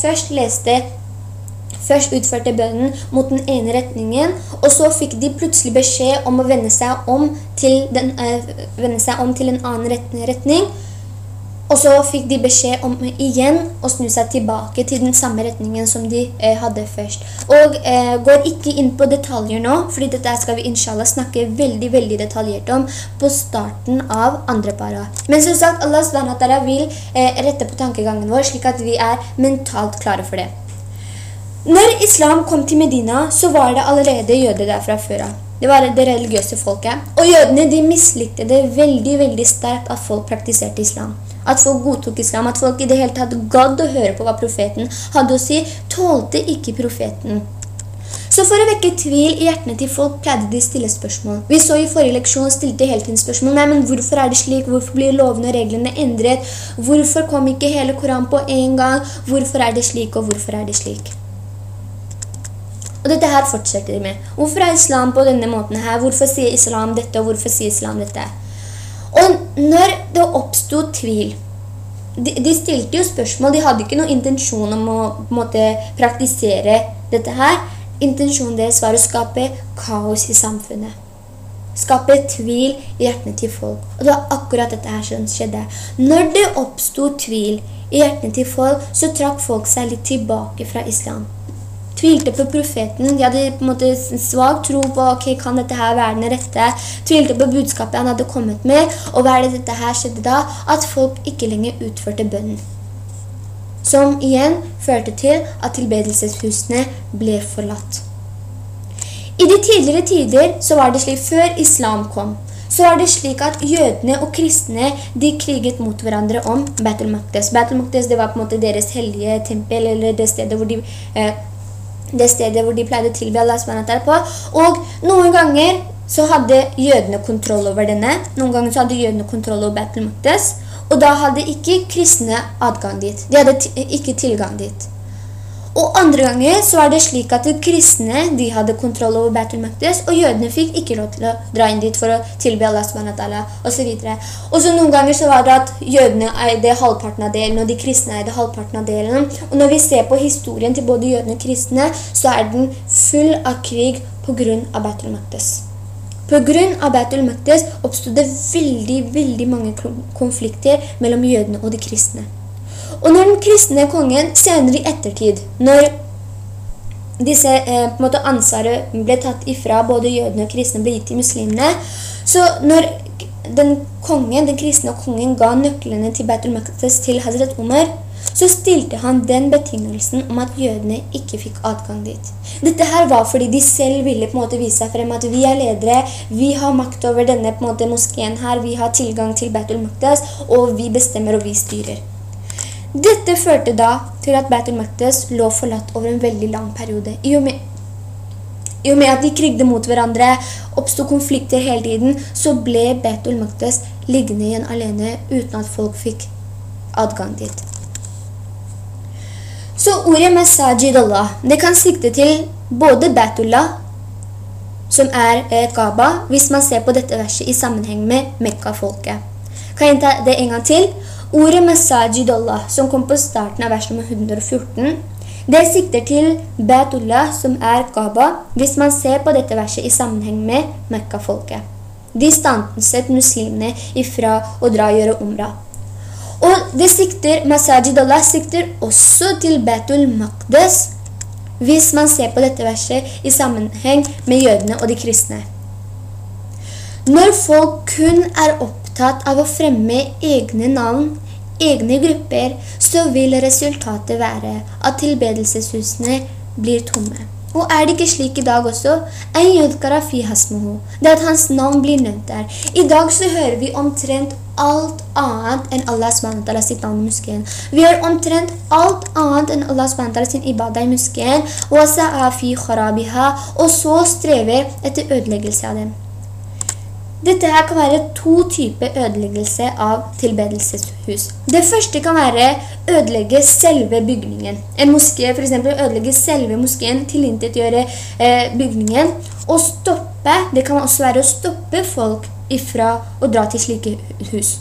først utførte bønnen mot den ene retningen, og så fikk de plutselig beskjed om å vende seg om til en annen retning, og så fikk de beskjed om igjen å snu seg tilbake til den samme retningen som de hadde først. Og går ikke inn på detaljer nå, fordi dette skal vi inshallah snakke veldig detaljert om på starten av andre para. Men som sagt, Allah SWT vil rette på tankegangen vår, slik at vi mentalt klare for det. Når islam kom til Medina, så var det allerede jøder der fra før av. Det var det religiøse folket. Og jødene, de mislikte det veldig sterkt at folk praktiserte islam. At folk godtok islam, at folk i det hele tatt gadd å høre på hva profeten hadde å si, tålte ikke profeten. Så for å vekke tvil i hjertene til folk pleide de stille spørsmål. Vi så i forrige leksjon stilte hele tiden spørsmål. Nei, men hvorfor det slik? Hvorfor blir lovene og reglene endret? Hvorfor kom ikke hele Koran på en gang? Hvorfor det slik, og hvorfor det slik? Og dette her fortsetter de med. Hvorfor islam på denne måten her? Hvorfor sier islam dette, og hvorfor sier islam dette? Og når det oppstod tvil, de stilte jo spørsmål, de hadde ikke noen intensjon om å praktisere dette her. Intensjonen deres var å skape kaos i samfunnet. Skape tvil i hjertene til folk. Og det var akkurat dette her som skjedde. Når det oppstod tvil i hjertene til folk, så trakk folk seg litt tilbake fra islam. Tvilte på profeten, de hadde på en måte svag tro på, kan dette her være den rette? Tvilte på budskapet han hadde kommet med, og hva det dette her skjedde da? At folk ikke lenger utførte bønnen. Som igjen førte til at tilbedelseshusene ble forlatt. I de tidligere tider så var det slik, før islam kom, så var det slik at jødene og kristne, de kriget mot hverandre om Beit al-Maqdes. Beit al-Maqdes, det var på en måte deres hellige tempel, eller det stedet hvor de pleide å tilbe Allah SWT på. Og noen ganger så hadde jødene kontroll over denne, noen ganger så hadde jødene kontroll over Beit al-Maqdes, og da hadde ikke kristne adgang dit. De hadde ikke tilgang dit. Og andre ganger så det slik at de kristne, de hadde kontroll over Beit al-Maqdis, og jødene fikk ikke lov til å dra inn dit for å tilbe Allah subhanahu wa ta'ala, og så videre. Og så noen ganger så var det at jødene eide halvparten av delen, og de kristne eide halvparten av delen. Og når vi ser på historien til både jødene og kristne, så den full av krig på grunn av Beit al-Maqdis. På grunn av Beit al-Maqdis oppstod det veldig mange konflikter mellom jødene og de kristne. Og når den kristne kongen senere i ettertid, når disse på en måte ansvaret ble tatt ifra både jødene og kristne ble gitt til muslimene, så når den kristne kongen ga nøklene til Beit al-Maqdis til Hazret Umar, så stilte han den betingelsen om at jødene ikke fikk adgang dit. Dette her var fordi de selv ville på en måte vise seg frem at vi ledere, vi har makt over denne på en måte moskeen her, vi har tilgang til Beit al-Maqdis, og vi bestemmer og vi styrer. Dette førte da til at Beit al-Maqdis lå forlatt over en veldig lang periode. I og med at de krigde mot hverandre, oppstod konflikter hele tiden, så ble Beit al-Maqdis liggende igjen alene uten at folk fikk adgang dit. Så ordet Masajid Allah, det kan sikte til både Baitullah, som Kaaba, hvis man ser på dette verset i sammenheng med Mekka-folket. Kan jeg ta det en gang til? Ordet Masajid Allah, som kom på starten av vers nummer 114, det sikter til Baitullah, som Kaaba, hvis man ser på dette verset i sammenheng med Mekka-folket. De stanset muslimene ifra å dra og gjøre umrah. Og det sikter, Masajid Allah sikter også til Beit al-Maqdis, hvis man ser på dette verset i sammenheng med jødene og de kristne. Når folk kun opptatt av å fremme egne navn, egne grupper, så vil resultatet være at tilbedelseshusene blir tomme. Og det ikke slik i dag også? Det at hans navn blir nevnt der. I dag så hører vi omtrent alt annet enn Allah SWT sitt navn i moskeen. Vi hører omtrent alt annet enn Allah SWT sin ibadah i moskeen, og så strever etter ødeleggelse av dem. Dette her kan være to typer ødeleggelse av tilbedelseshus. Det første kan være ødelegge selve bygningen. En moské for eksempel ødelegge selve moskeen, tilintetgjøre bygningen, og stoppe, det kan også være å stoppe folk ifra å dra til slike hus.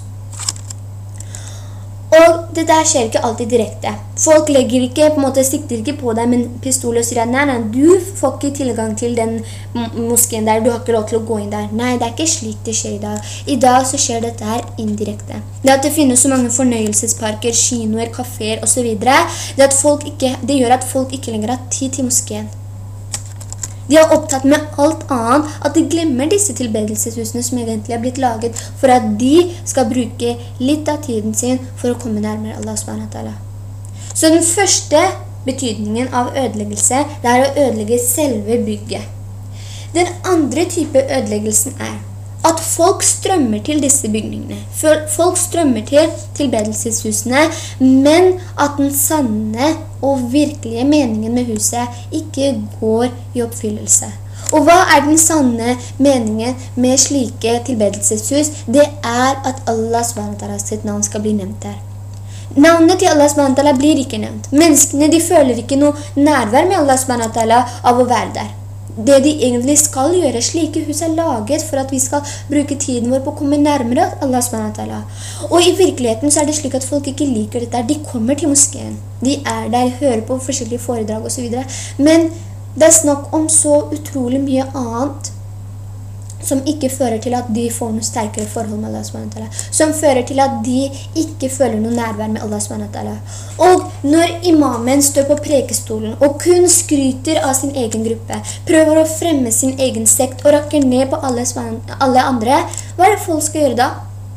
Og det der skjer ikke alltid direkte. Folk legger ikke, på en måte sikter ikke på deg med en pistol og sier at nei, du får ikke tilgang til den moskeen der, du har ikke lov til å gå inn der. Nei, det ikke slik det skjer i dag. I dag så skjer dette her indirekte. Det at det finnes så mange fornøyelsesparker, kinoer, kaféer og så videre, det gjør at folk ikke lenger har tid til moskeen. De har opptatt med alt annet, at de glemmer disse tilbedelseshusene som egentlig har blitt laget for at de skal bruke litt av tiden sin for å komme nærmere Allah SWT. Så den første betydningen av ødeleggelse, det å ødelegge selve bygget. Den andre type ødeleggelsen at folk strømmer til disse bygningene. Folk strømmer til tilbedelseshusene, men at den sanne og virkelige meningen med huset ikke går i oppfyllelse. Og hva den sanne meningen med slike tilbedelseshus? Det at Allah SWT sitt navn skal bli nevnt der. Navnet til Allah SWT blir ikke nevnt. Menneskene de føler ikke noe nærvær med Allah SWT av å være der. Det de egentlig skal gjøre, slike hus laget for at vi skal bruke tiden vår på å komme nærmere Allah SWT. Og i virkeligheten så det slik at folk ikke liker dette. De kommer til moskeen, de der, hører på forskjellige foredrag og så videre. Men det snakk om så utrolig mye annet som ikke fører til at de får noe sterkere forhold med Allah SWT. Som fører til at de ikke føler noe nærvær med Allah SWT. Og når imamen står på prekestolen og kun skryter av sin egen gruppe, prøver å fremme sin egen sekt og rakker ned på alle andre, hva det folk skal gjøre da?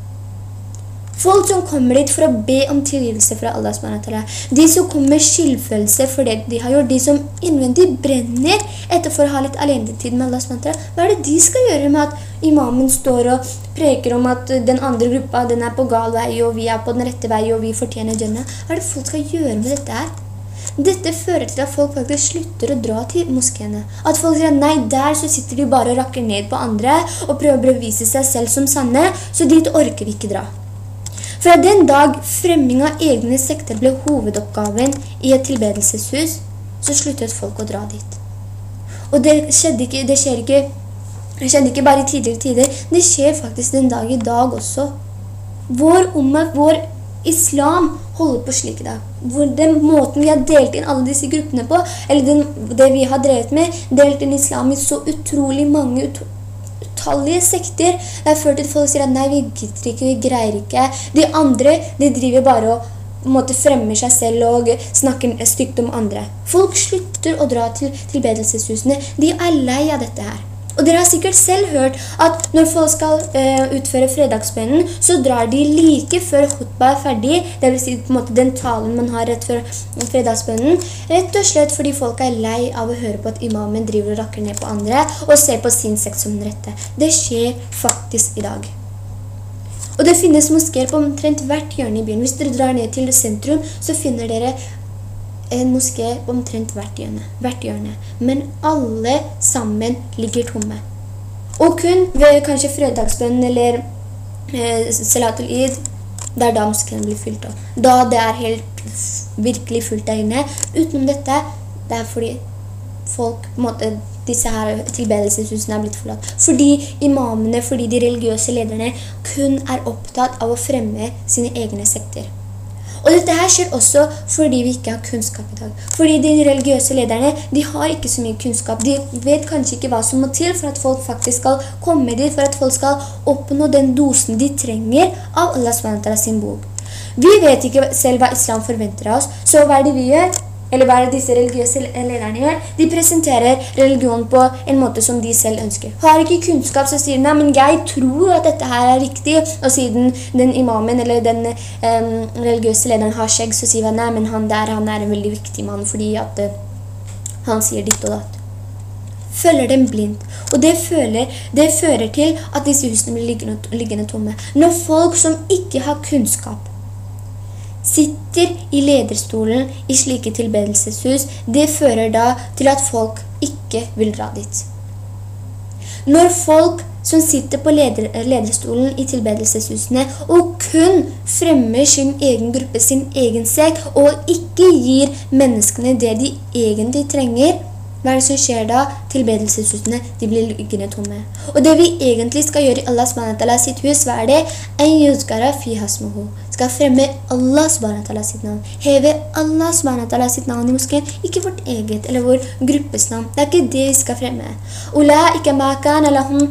Folk som kommer dit for å be om tilgivelse fra Allah SWT. De som kommer med skyldfølelse for det de har gjort. De som innvendig brenner etter for å ha litt alenetid med Allah SWT. Hva det de skal gjøre med at imamen står og preker om at den andre gruppa den på gal vei, og vi på den rette vei, og vi fortjener Jannah? Hva det folk skal gjøre med dette her? Dette fører til at folk faktisk slutter å dra til moskéene. At folk sier nei, der så sitter de bare og rakker ned på andre og prøver å bevise seg selv som sanne, så dit orker vi ikke dra. Fra den dag fremming av egne sekter ble hovedoppgaven i et tilbedelseshus, så sluttet folk å dra dit. Og det skjedde ikke bare i tidligere tider, det skjer faktisk den dag i dag også. Vår islam holder på slik i dag. Hvor den måten vi har delt inn alle disse gruppene på, eller det vi har drevet med, delt inn islam i så utrolig mange utallige sekter, det har ført til folk sier at nei, vi gitter ikke, vi greier ikke. De andre, de driver bare og fremmer seg selv og snakker stygt om andre. Folk slutter å dra til tilbedelseshusene. De er lei av dette her. Og dere har sikkert selv hørt at når folk skal utføre fredagsbønnen, så drar de like før khutba er ferdig, det vil si på en måte den talen man har rett før fredagsbønnen, rett og slett fordi folk er lei av å høre på at imamen driver og rakker ned på andre, og ser på sin sekt som den rette. Det skjer faktisk i dag. Og det finnes moskéer på omtrent hvert hjørne i byen. Hvis dere drar ned til sentrum, så finner dere en moské omtrent hvert hjørne. Men alle sammen ligger tomme. Og kun ved kanskje fredagsbønnen eller Salatul Eid, det er da moskeen blir fylt opp. Da det er helt virkelig fullt der inne. Utenom dette, det er fordi folk, på en måte, disse her tilbedelseshusene er blitt forlatt. Fordi imamene, fordi de religiøse lederne kun er opptatt av å fremme sine egne sekter. Og dette her skjer også fordi vi ikke har kunnskap i dag. Fordi de religiøse lederne, de har ikke så mye kunnskap. De vet kanskje ikke hva som må til for at folk faktisk skal komme dit, for at folk skal oppnå den dosen de trenger av Allah SWT sin bok. Vi vet ikke selv hva islam forventer av oss, så hva er det vi gjør? Eller hva er det disse religiøse lederne gjør? De presenterer religion på en måte som de selv ønsker. Har ikke kunnskap, så sier de, nei, men jeg tror at dette her er riktig. Og siden den imamen eller den religiøse lederen har skjegg, så sier vi, nei, men han er en veldig viktig mann, fordi at han sier ditt og datt. Følger dem blindt. Og det fører til at disse husene blir liggende tomme. Når folk som ikke har kunnskap sitter i lederstolen i slike tilbedelseshus, det fører da til at folk ikke vil dra dit. Når folk som sitter på lederstolen i tilbedelseshusene og kun fremmer sin egen gruppe, sin egen sekt, og ikke gir menneskene det de egentlig trenger, hva er det som skjer da? Tilbedelseshusene, de blir liggende tomme. Og det vi egentlig skal gjøre i Allah SWT sitt hus, hva er det? En yuzkara fi hasmuhu. Skal fremme Allah SWT sitt navn. Heve Allah SWT sitt navn i moskeen, ikke vårt eget eller vår gruppes navn. Det er ikke det vi skal fremme. Ulaika ma kana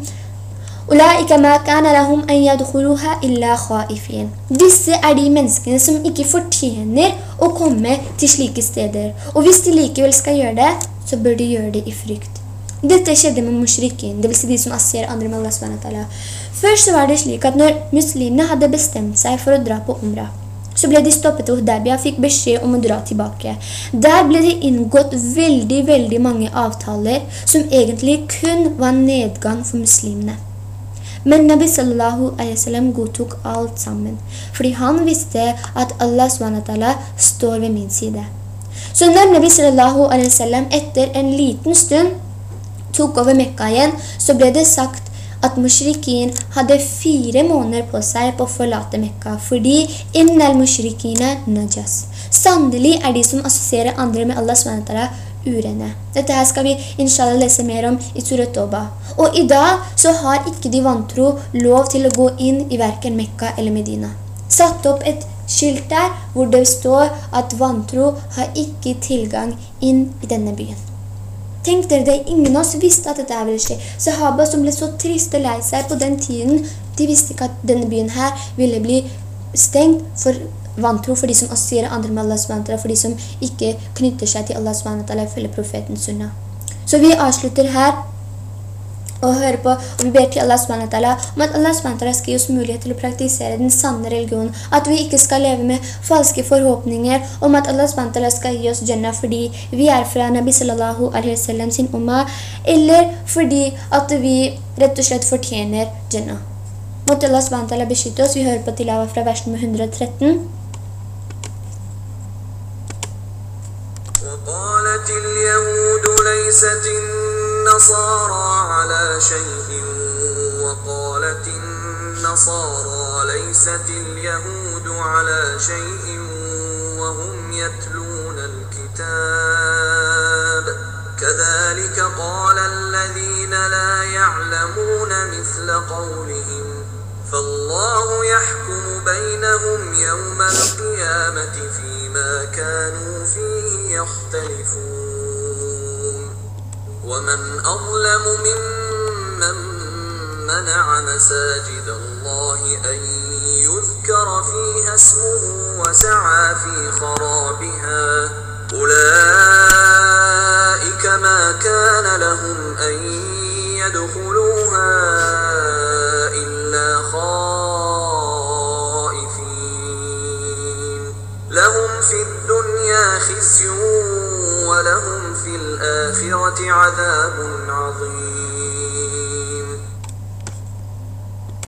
lahum an yadkhuluha illa khaifin. Disse er de menneskene som ikke fortjener å komme til slike steder. Og hvis de likevel skal gjøre det, så bør de gjøre det i frykt. Dette skjedde med mushrikin, det vil si de som assierer andre med Allah SWT. Først så var det slik at når muslimene hadde bestemt seg for å dra på umrah, så ble de stoppet til Hudaybiyah og fikk beskjed om å dra tilbake. Der ble det inngått veldig mange avtaler som egentlig kun var nedgang for muslimene. Men Nabi sallallahu alaihi wasallam godtok alt sammen, fordi han visste at Allah SWT står ved min side. Så når Nabi sallallahu alaihi wasallam etter en liten stund tok over Mekka igjen, så ble det sagt at mushrikin hadde 4 måneder på seg på å forlate Mekka, fordi innal mushrikina najas. Sannelig er de som assosierer andre med Allah SWT urene. Dette her skal vi inshallah lese mer om i Surat Toba. Og i dag så har ikke de vantro lov til å gå inn i hverken Mekka eller Medina. Satt opp et skilt der hvor det står at vantro har ikke tilgang inn i denne byen. Tenk dere, det ingen av oss visste at dette ville skje. Sahaba som ble så trist og lei seg på den tiden, de visste ikke at denne byen her ville bli stengt for vantro, for de som associerer andre med Allah SWT, for de som ikke knytter seg til Allah SWT eller følger profeten sunna. Så vi avslutter her og hører på, og vi ber til Allah SWT om at Allah SWT skal gi oss mulighet til å praktisere den sanne religionen, at vi ikke skal leve med falske forhåpninger om at Allah SWT skal gi oss Jannah fordi vi er fra Nabi sallallahu alaihi wasallam sin umma, eller fordi at vi rett og slett fortjener Jannah. Måtte Allah SWT beskytte oss. Vi hører på tilava fra vers nummer 113. وقالت اليهود ليست النصارى على شيء وقالت النصارى ليست اليهود على شيء وهم يتلون الكتاب وقال الذين لا يعلمون مثل قولهم فالله يحكم بينهم يوم القيامة فيما كانوا فيه يختلفون ومن أظلم ممن منع مساجد الله أن يذكر فيها اسمه وسعى في خرابها أولئك ما كان لهم أن يدخلوها إلا خائفين لهم في الدنيا خزي ولهم في الآخرة عذاب عظيم